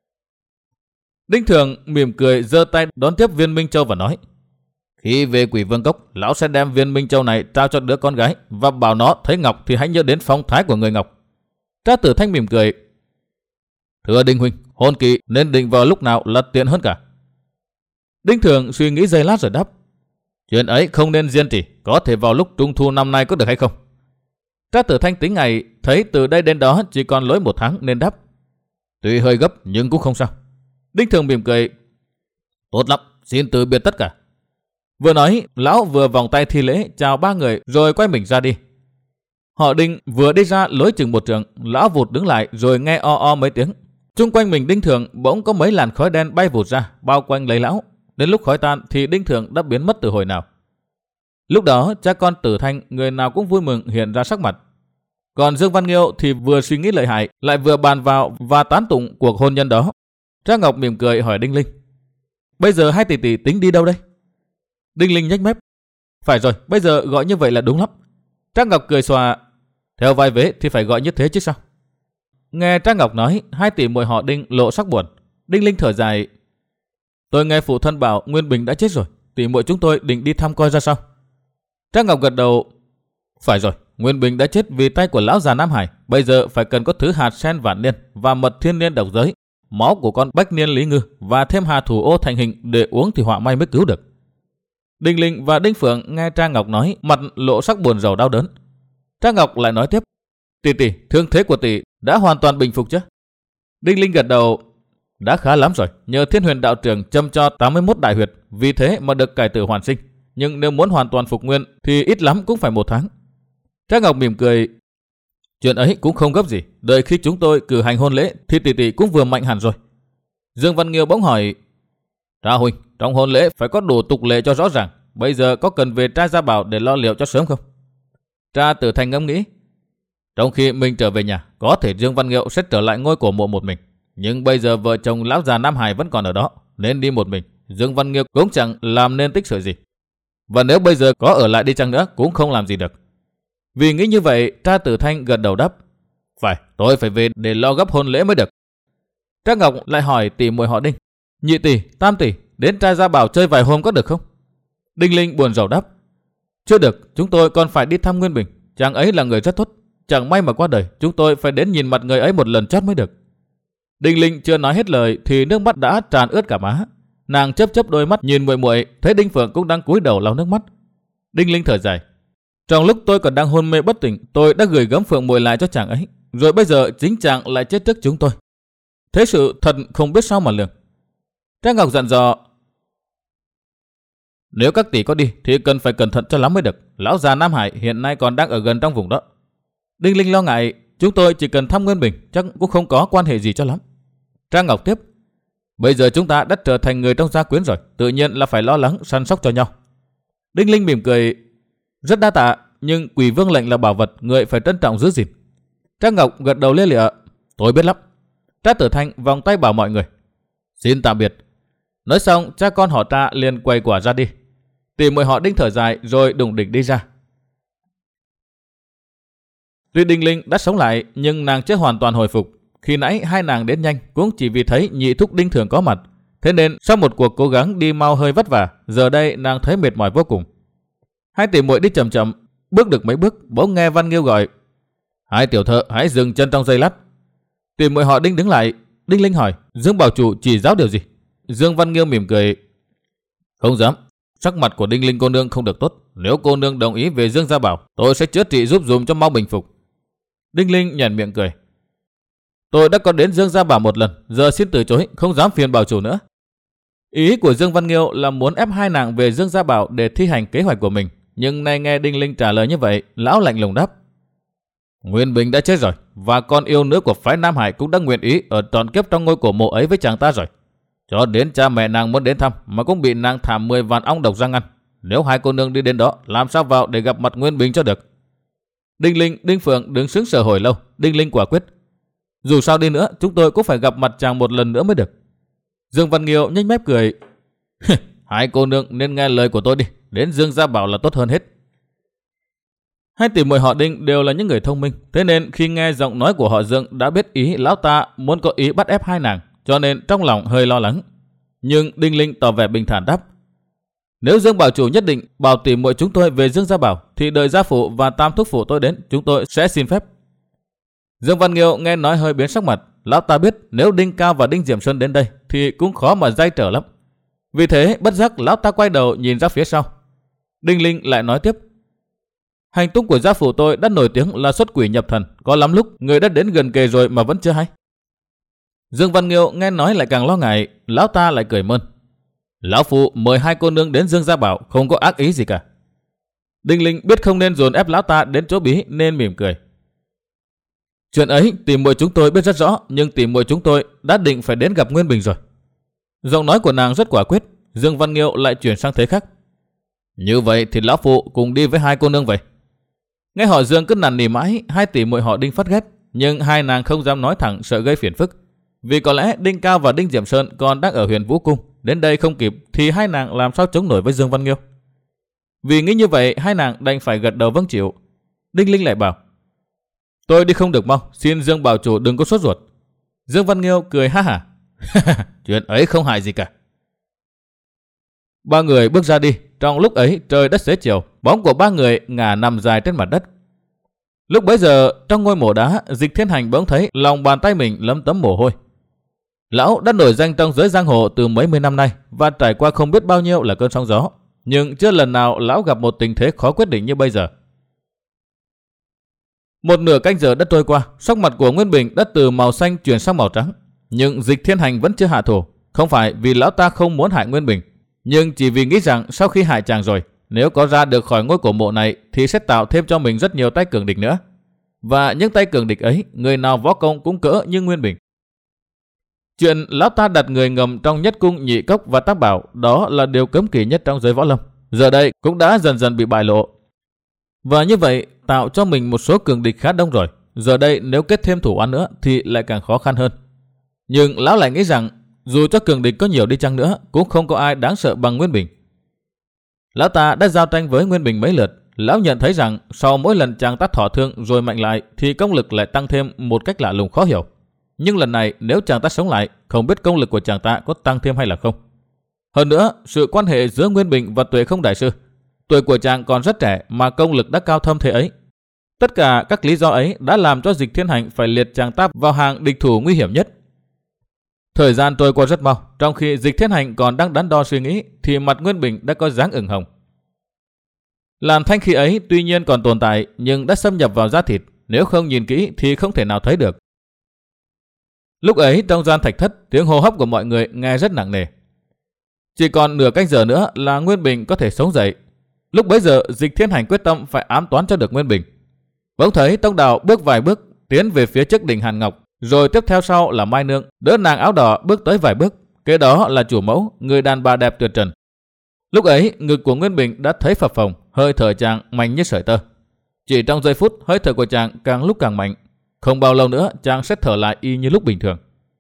Đinh Thường mỉm cười giơ tay đón tiếp viên minh châu và nói. Khi về Quỷ Vương Cốc, lão sẽ đem viên minh châu này trao cho đứa con gái và bảo nó thấy ngọc thì hãy nhớ đến phong thái của người ngọc. Tra Tử Thanh mỉm cười. Thưa Đinh huynh, hôn kỳ nên định vào lúc nào là tiện hơn cả. Đinh Thường suy nghĩ giây lát rồi đáp. Chuyện ấy không nên riêng trì, có thể vào lúc trung thu năm nay có được hay không? Tra Tử Thanh tính ngày, thấy từ đây đến đó chỉ còn lối một tháng nên đáp. Tuy hơi gấp nhưng cũng không sao. Đinh Thường mỉm cười. Tốt lắm, xin từ biệt tất cả. Vừa nói, lão vừa vòng tay thi lễ chào ba người rồi quay mình ra đi. Họ Đinh vừa đi ra lối chừng một trượng, lão vụt đứng lại rồi nghe o o mấy tiếng. Chung quanh mình Đinh Thường bỗng có mấy làn khói đen bay vụt ra, bao quanh lấy lão. Đến lúc khói tan thì Đinh Thường đã biến mất từ hồi nào. Lúc đó cha con Tử Thanh người nào cũng vui mừng hiện ra sắc mặt. Còn Dương Văn Nghiêu thì vừa suy nghĩ lợi hại lại vừa bàn vào và tán tụng cuộc hôn nhân đó. Trang Ngọc mỉm cười hỏi Đinh Linh: Bây giờ hai tỷ tỷ tính đi đâu đây? Đinh Linh nhếch mép: Phải rồi, bây giờ gọi như vậy là đúng lắm. Trang Ngọc cười xòa: Theo vai vế thì phải gọi như thế chứ sao? Nghe Trang Ngọc nói, hai tỷ muội họ Đinh lộ sắc buồn. Đinh Linh thở dài: Tôi nghe phụ thân bảo Nguyên Bình đã chết rồi, tỷ muội chúng tôi định đi thăm coi ra sao. Trang Ngọc gật đầu: Phải rồi, Nguyên Bình đã chết vì tay của lão già Nam Hải. Bây giờ phải cần có thứ hạt sen vạn niên và mật thiên niên độc giới, máu của con bách niên lý ngư và thêm hà thủ ô thành hình để uống thì họa may mới cứu được. Đinh Linh và Đinh Phượng nghe Trang Ngọc nói, mặt lộ sắc buồn rầu đau đớn. Trang Ngọc lại nói tiếp: Tỷ tỷ, thương thế của tỷ đã hoàn toàn bình phục chứ? Đinh Linh gật đầu: Đã khá lắm rồi, nhờ Thiên Huyền đạo trưởng châm cho tám mươi mốt đại huyệt, vì thế mà được cải tử hoàn sinh. Nhưng nếu muốn hoàn toàn phục nguyên thì ít lắm cũng phải một tháng. Trang Ngọc mỉm cười: Chuyện ấy cũng không gấp gì, đợi khi chúng tôi cử hành hôn lễ thì tỷ tỷ cũng vừa mạnh hẳn rồi. Dương Văn Nghiêu bỗng hỏi: Tra huynh, trong hôn lễ phải có đủ tục lệ cho rõ ràng, bây giờ có cần về trai gia bảo để lo liệu cho sớm không? Tra Tử Thanh ngẫm nghĩ: Trong khi mình trở về nhà, có thể Dương Văn Nghiêu sẽ trở lại ngôi cổ mộ một mình, nhưng bây giờ vợ chồng lão già Nam Hải vẫn còn ở đó, nên đi một mình Dương Văn Nghiêu cũng chẳng làm nên tích sự gì. Và nếu bây giờ có ở lại đi chăng nữa cũng không làm gì được. Vì nghĩ như vậy, Tra Tử Thanh gật đầu đáp: Phải, tôi phải về để lo gấp hôn lễ mới được. Trang Ngọc lại hỏi tỷ muội họ Đinh: Nhị tỷ, tam tỷ, đến trai gia bảo chơi vài hôm có được không? Đinh Linh buồn rầu đáp: Chưa được, chúng tôi còn phải đi thăm Nguyên Bình. Chàng ấy là người rất tốt, chẳng may mà qua đời, chúng tôi phải đến nhìn mặt người ấy một lần chót mới được. Đinh Linh chưa nói hết lời thì nước mắt đã tràn ướt cả má. Nàng chớp chớp đôi mắt nhìn muội muội, thấy Đinh Phượng cũng đang cúi đầu lau nước mắt. Đinh Linh thở dài: Trong lúc tôi còn đang hôn mê bất tỉnh, tôi đã gửi gấm Phượng muội lại cho chàng ấy, rồi bây giờ chính chàng lại chết trước chúng tôi. Thế sự thật không biết sao mà lường. Trang Ngọc dặn dò: Nếu các tỷ có đi thì cần phải cẩn thận cho lắm mới được. Lão già Nam Hải hiện nay còn đang ở gần trong vùng đó. Đinh Linh lo ngại: Chúng tôi chỉ cần thăm Nguyên Bình, chắc cũng không có quan hệ gì cho lắm. Trang Ngọc tiếp: Bây giờ chúng ta đã trở thành người trong gia quyến rồi, tự nhiên là phải lo lắng săn sóc cho nhau. Đinh Linh mỉm cười: Rất đa tạ, nhưng Quỷ Vương lệnh là bảo vật, người phải trân trọng giữ gìn. Trang Ngọc gật đầu lia lịa: Tôi biết lắm. Tra Tử Thanh vòng tay bảo mọi người: Xin tạm biệt. Nói xong, cha con họ Tra liền quay quả ra đi. Tỷ muội họ Đinh thở dài rồi đùng đỉnh đi ra. Tuy Đinh Linh đã sống lại nhưng nàng chưa hoàn toàn hồi phục. Khi nãy hai nàng đến nhanh cũng chỉ vì thấy nhị thúc Đinh Thường có mặt. Thế nên sau một cuộc cố gắng đi mau hơi vất vả, giờ đây nàng thấy mệt mỏi vô cùng. Hai tỷ muội đi chậm chậm, bước được mấy bước bỗng nghe Văn Nghiêu gọi: Hai tiểu thợ hãy dừng chân trong giây lát. Tỷ muội họ Đinh đứng lại. Đinh Linh hỏi: Dương bảo chủ chỉ giáo điều gì? Dương Văn Nghiêu mỉm cười: Không dám. Sắc mặt của Đinh Linh cô nương không được tốt. Nếu cô nương đồng ý về Dương gia bảo, tôi sẽ chữa trị giúp dùm cho mau bình phục. Đinh Linh nhàn miệng cười: Tôi đã có đến Dương gia bảo một lần, giờ xin từ chối, không dám phiền bảo chủ nữa. Ý của Dương Văn Nghiêu là muốn ép hai nàng về Dương gia bảo để thi hành kế hoạch của mình. Nhưng nay nghe Đinh Linh trả lời như vậy, lão lạnh lùng đáp: Nguyên Bình đã chết rồi, và con yêu nữ của phái Nam Hải cũng đã nguyện ý ở trọn kiếp trong ngôi cổ mộ ấy với chàng ta rồi. Cho đến cha mẹ nàng muốn đến thăm mà cũng bị nàng thả mười vạn ong độc ra ngăn. Nếu hai cô nương đi đến đó, làm sao vào để gặp mặt Nguyên Bình cho được? Đinh Linh, Đinh Phượng đứng sững sờ hồi lâu. Đinh Linh quả quyết: Dù sao đi nữa, chúng tôi cũng phải gặp mặt chàng một lần nữa mới được. Dương Văn Nghiêu nhếch mép cười: Hai cô nương nên nghe lời của tôi đi, đến Dương gia bảo là tốt hơn hết. Hai tỷ muội họ Đinh đều là những người thông minh, thế nên khi nghe giọng nói của họ Dương đã biết ý lão ta muốn có ý bắt ép hai nàng, cho nên trong lòng hơi lo lắng. Nhưng Đinh Linh tỏ vẻ bình thản đáp: Nếu Dương bảo chủ nhất định bảo tỷ muội chúng tôi về Dương gia bảo, thì đợi gia phụ và tam thúc phụ tôi đến, chúng tôi sẽ xin phép. Dương Văn Nghiêu nghe nói hơi biến sắc mặt. Lão ta biết nếu Đinh Cao và Đinh Diệm Xuân đến đây thì cũng khó mà day trở lắm. Vì thế bất giác lão ta quay đầu nhìn ra phía sau. Đinh Linh lại nói tiếp: Hành tung của gia phụ tôi đã nổi tiếng là xuất quỷ nhập thần, có lắm lúc người đã đến gần kề rồi mà vẫn chưa hay. Dương Văn Nghiêu nghe nói lại càng lo ngại. Lão ta lại cười mơn: Lão phụ mời hai cô nương đến Dương gia bảo không có ác ý gì cả. Đinh Linh biết không nên dồn ép lão ta đến chỗ bí nên mỉm cười: Chuyện ấy tỷ muội chúng tôi biết rất rõ, nhưng tỷ muội chúng tôi đã định phải đến gặp Nguyên Bình rồi. Giọng nói của nàng rất quả quyết. Dương Văn Nghiêu lại chuyển sang thế khác: Như vậy thì lão phụ cùng đi với hai cô nương vậy. Nghe họ Dương cứ nằn nỉ mãi, hai tỷ muội họ Đinh phát ghét, nhưng hai nàng không dám nói thẳng sợ gây phiền phức. Vì có lẽ Đinh Cao và Đinh Diệm Sơn còn đang ở Huyền Vũ Cung, đến đây không kịp thì hai nàng làm sao chống nổi với Dương Văn Nghiêu. Vì nghĩ như vậy, hai nàng đành phải gật đầu vâng chịu. Đinh Linh lại bảo: tôi đi không được mau, xin Dương bảo chủ đừng có sốt ruột. Dương Văn Nghiêu cười ha hả: chuyện ấy không hại gì cả. Ba người bước ra đi. Trong lúc ấy trời đất xế chiều, bóng của ba người ngả nằm dài trên mặt đất. Lúc bấy giờ trong ngôi mộ đá, Dịch Thiên Hành bỗng thấy lòng bàn tay mình lấm tấm mồ hôi. Lão đã nổi danh trong giới giang hồ từ mấy mươi năm nay và trải qua không biết bao nhiêu là cơn sóng gió, nhưng chưa lần nào lão gặp một tình thế khó quyết định như bây giờ. Một nửa canh giờ đã trôi qua, sắc mặt của Nguyên Bình đã từ màu xanh chuyển sang màu trắng, nhưng Dịch Thiên Hành vẫn chưa hạ thủ. Không phải vì lão ta không muốn hại Nguyên Bình, nhưng chỉ vì nghĩ rằng sau khi hại chàng rồi, nếu có ra được khỏi ngôi cổ mộ này thì sẽ tạo thêm cho mình rất nhiều tay cường địch nữa. Và những tay cường địch ấy, người nào võ công cũng cỡ như Nguyên Bình. Chuyện lão ta đặt người ngầm trong Nhất Cung, Nhị Cốc và Tác Bảo, đó là điều cấm kỵ nhất trong giới võ lâm, giờ đây cũng đã dần dần bị bại lộ. Và như vậy tạo cho mình một số cường địch khá đông rồi, giờ đây nếu kết thêm thủ án nữa thì lại càng khó khăn hơn. Nhưng lão lại nghĩ rằng dù cho cường địch có nhiều đi chăng nữa cũng không có ai đáng sợ bằng Nguyên Bình. Lão ta đã giao tranh với Nguyên Bình mấy lượt, lão nhận thấy rằng sau mỗi lần chàng ta thọ thương rồi mạnh lại thì công lực lại tăng thêm một cách lạ lùng khó hiểu. Nhưng lần này nếu chàng ta sống lại, không biết công lực của chàng ta có tăng thêm hay là không. Hơn nữa, sự quan hệ giữa Nguyên Bình và Tuệ Không đại sư, tuổi của chàng còn rất trẻ mà công lực đã cao thâm thế ấy. Tất cả các lý do ấy đã làm cho Dịch Thiên Hành phải liệt chàng ta vào hàng địch thủ nguy hiểm nhất. Thời gian trôi qua rất mau, trong khi Dịch Thiên Hành còn đang đắn đo suy nghĩ thì mặt Nguyên Bình đã có dáng ửng hồng. Làn thanh khí ấy tuy nhiên còn tồn tại nhưng đã xâm nhập vào da thịt, nếu không nhìn kỹ thì không thể nào thấy được. Lúc ấy trong gian thạch thất, tiếng hô hấp của mọi người nghe rất nặng nề. Chỉ còn nửa canh giờ nữa là Nguyên Bình có thể sống dậy. Lúc bấy giờ Dịch Thiên Hành quyết tâm phải ám toán cho được Nguyên Bình. Bỗng thấy Tông Đào bước vài bước tiến về phía trước đỉnh Hàn Ngọc, rồi tiếp theo sau là Mai Nương đỡ nàng áo đỏ bước tới vài bước, kế đó là chủ mẫu, người đàn bà đẹp tuyệt trần. Lúc ấy ngực của Nguyên Bình đã thấy phập phồng, hơi thở chàng mạnh như sợi tơ. Chỉ trong giây phút hơi thở của chàng càng lúc càng mạnh, không bao lâu nữa chàng sẽ thở lại y như lúc bình thường.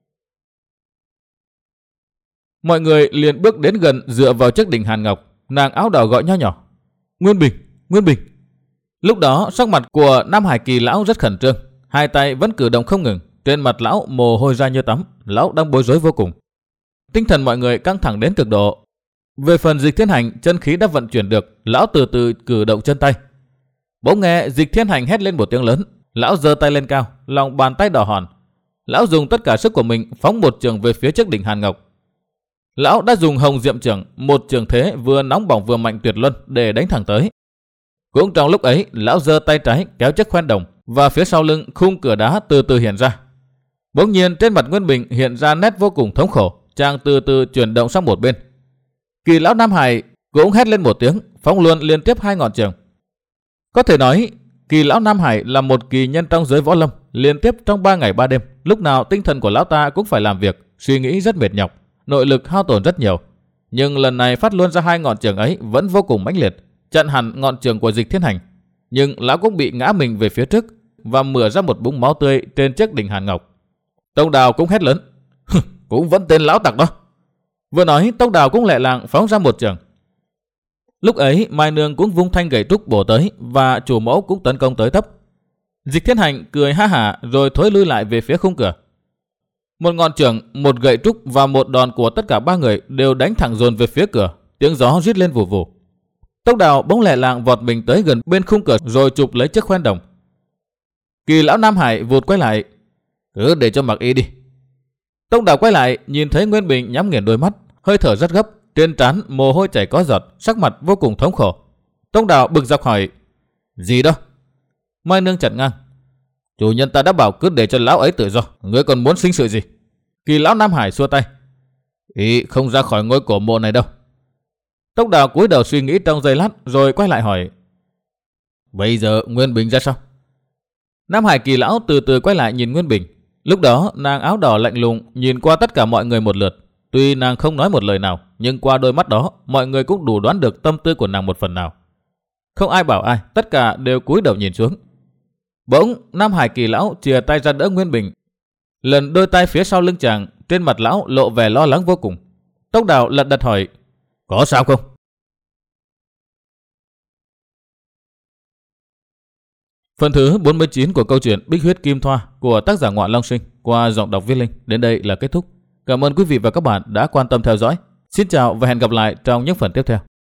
Mọi người liền bước đến gần dựa vào chiếc đỉnh Hàn Ngọc, nàng áo đỏ gọi nho nhỏ: Nguyên Bình, Nguyên Bình. Lúc đó sắc mặt của Nam Hải Kỳ lão rất khẩn trương, hai tay vẫn cử động không ngừng, trên mặt lão mồ hôi ra như tắm, lão đang bối rối vô cùng. Tinh thần mọi người căng thẳng đến cực độ. Về phần Dịch Thiên Hành, chân khí đã vận chuyển được, lão từ từ cử động chân tay. Bỗng nghe Dịch Thiên Hành hét lên một tiếng lớn, lão giơ tay lên cao, lòng bàn tay đỏ hòn. Lão dùng tất cả sức của mình phóng một chưởng về phía trước đỉnh Hàn Ngọc. Lão đã dùng Hồng Diệm Chưởng, một chưởng thế vừa nóng bỏng vừa mạnh tuyệt luân để đánh thẳng tới. Cũng trong lúc ấy, lão giơ tay trái kéo chiếc khoen đồng và phía sau lưng khung cửa đá từ từ hiện ra. Bỗng nhiên trên mặt Nguyên Bình hiện ra nét vô cùng thống khổ, chàng từ từ chuyển động sang một bên. Kỳ lão Nam Hải cũng hét lên một tiếng, phóng luôn liên tiếp hai ngọn chưởng. Có thể nói, Kỳ lão Nam Hải là một kỳ nhân trong giới võ lâm, liên tiếp trong ba ngày ba đêm, lúc nào tinh thần của lão ta cũng phải làm việc, suy nghĩ rất mệt nhọc, nội lực hao tổn rất nhiều. Nhưng lần này phát luôn ra hai ngọn chưởng ấy vẫn vô cùng mãnh liệt, chặn hẳn ngọn chưởng của Dịch Thiên Hành. Nhưng lão cũng bị ngã mình về phía trước và mửa ra một búng máu tươi trên chiếc đỉnh Hàn Ngọc. Tông Đào cũng hét lớn: cũng vẫn tên lão tặc đó. Vừa nói, Tông Đào cũng lẹ làng phóng ra một chưởng. Lúc ấy Mai Nương cũng vung thanh gậy trúc bổ tới và chủ mẫu cũng tấn công tới tấp. Dịch Thiên Hành cười ha hả rồi thối lui lại về phía khung cửa. Một ngọn chưởng, một gậy trúc và một đòn của tất cả ba người đều đánh thẳng dồn về phía cửa. Tiếng gió rít lên vù vù. Tông Đào bỗng lẹ làng vọt mình tới gần bên khung cửa rồi chụp lấy chiếc khoen đồng. Kỳ lão Nam Hải vụt quay lại: cứ để cho mặc y đi. Tông Đào quay lại nhìn thấy Nguyên Bình nhắm nghiền đôi mắt, hơi thở rất gấp, trên trán mồ hôi chảy có giọt, sắc mặt vô cùng thống khổ. Tông Đào bực dọc hỏi: gì đó? Mai Nương chặn ngang: chủ nhân ta đã bảo cứ để cho lão ấy tự do, ngươi còn muốn sinh sự gì? Kỳ lão Nam Hải xua tay: ý không ra khỏi ngôi cổ mộ này đâu. Tông Đào cúi đầu suy nghĩ trong giây lát rồi quay lại hỏi: bây giờ Nguyên Bình ra sao? Nam Hải Kỳ lão từ từ quay lại nhìn Nguyên Bình. Lúc đó nàng áo đỏ lạnh lùng nhìn qua tất cả mọi người một lượt, Tuy nàng không nói một lời nào, nhưng qua đôi mắt đó, mọi người cũng đủ đoán được tâm tư của nàng một phần nào. Không ai bảo ai, tất cả đều cúi đầu nhìn xuống. Bỗng, Nam Hải Kỳ lão chìa tay ra đỡ Nguyên Bình. Lần đôi tay phía sau lưng chàng, trên mặt lão lộ vẻ lo lắng vô cùng. Tốc Đào lật đật hỏi, có sao không? Phần thứ bốn mươi chín của câu chuyện Bích Huyết Kim Thoa của tác giả Ngoạn Long Sinh qua giọng đọc Viết Linh đến đây là kết thúc. Cảm ơn quý vị và các bạn đã quan tâm theo dõi. Xin chào và hẹn gặp lại trong những phần tiếp theo.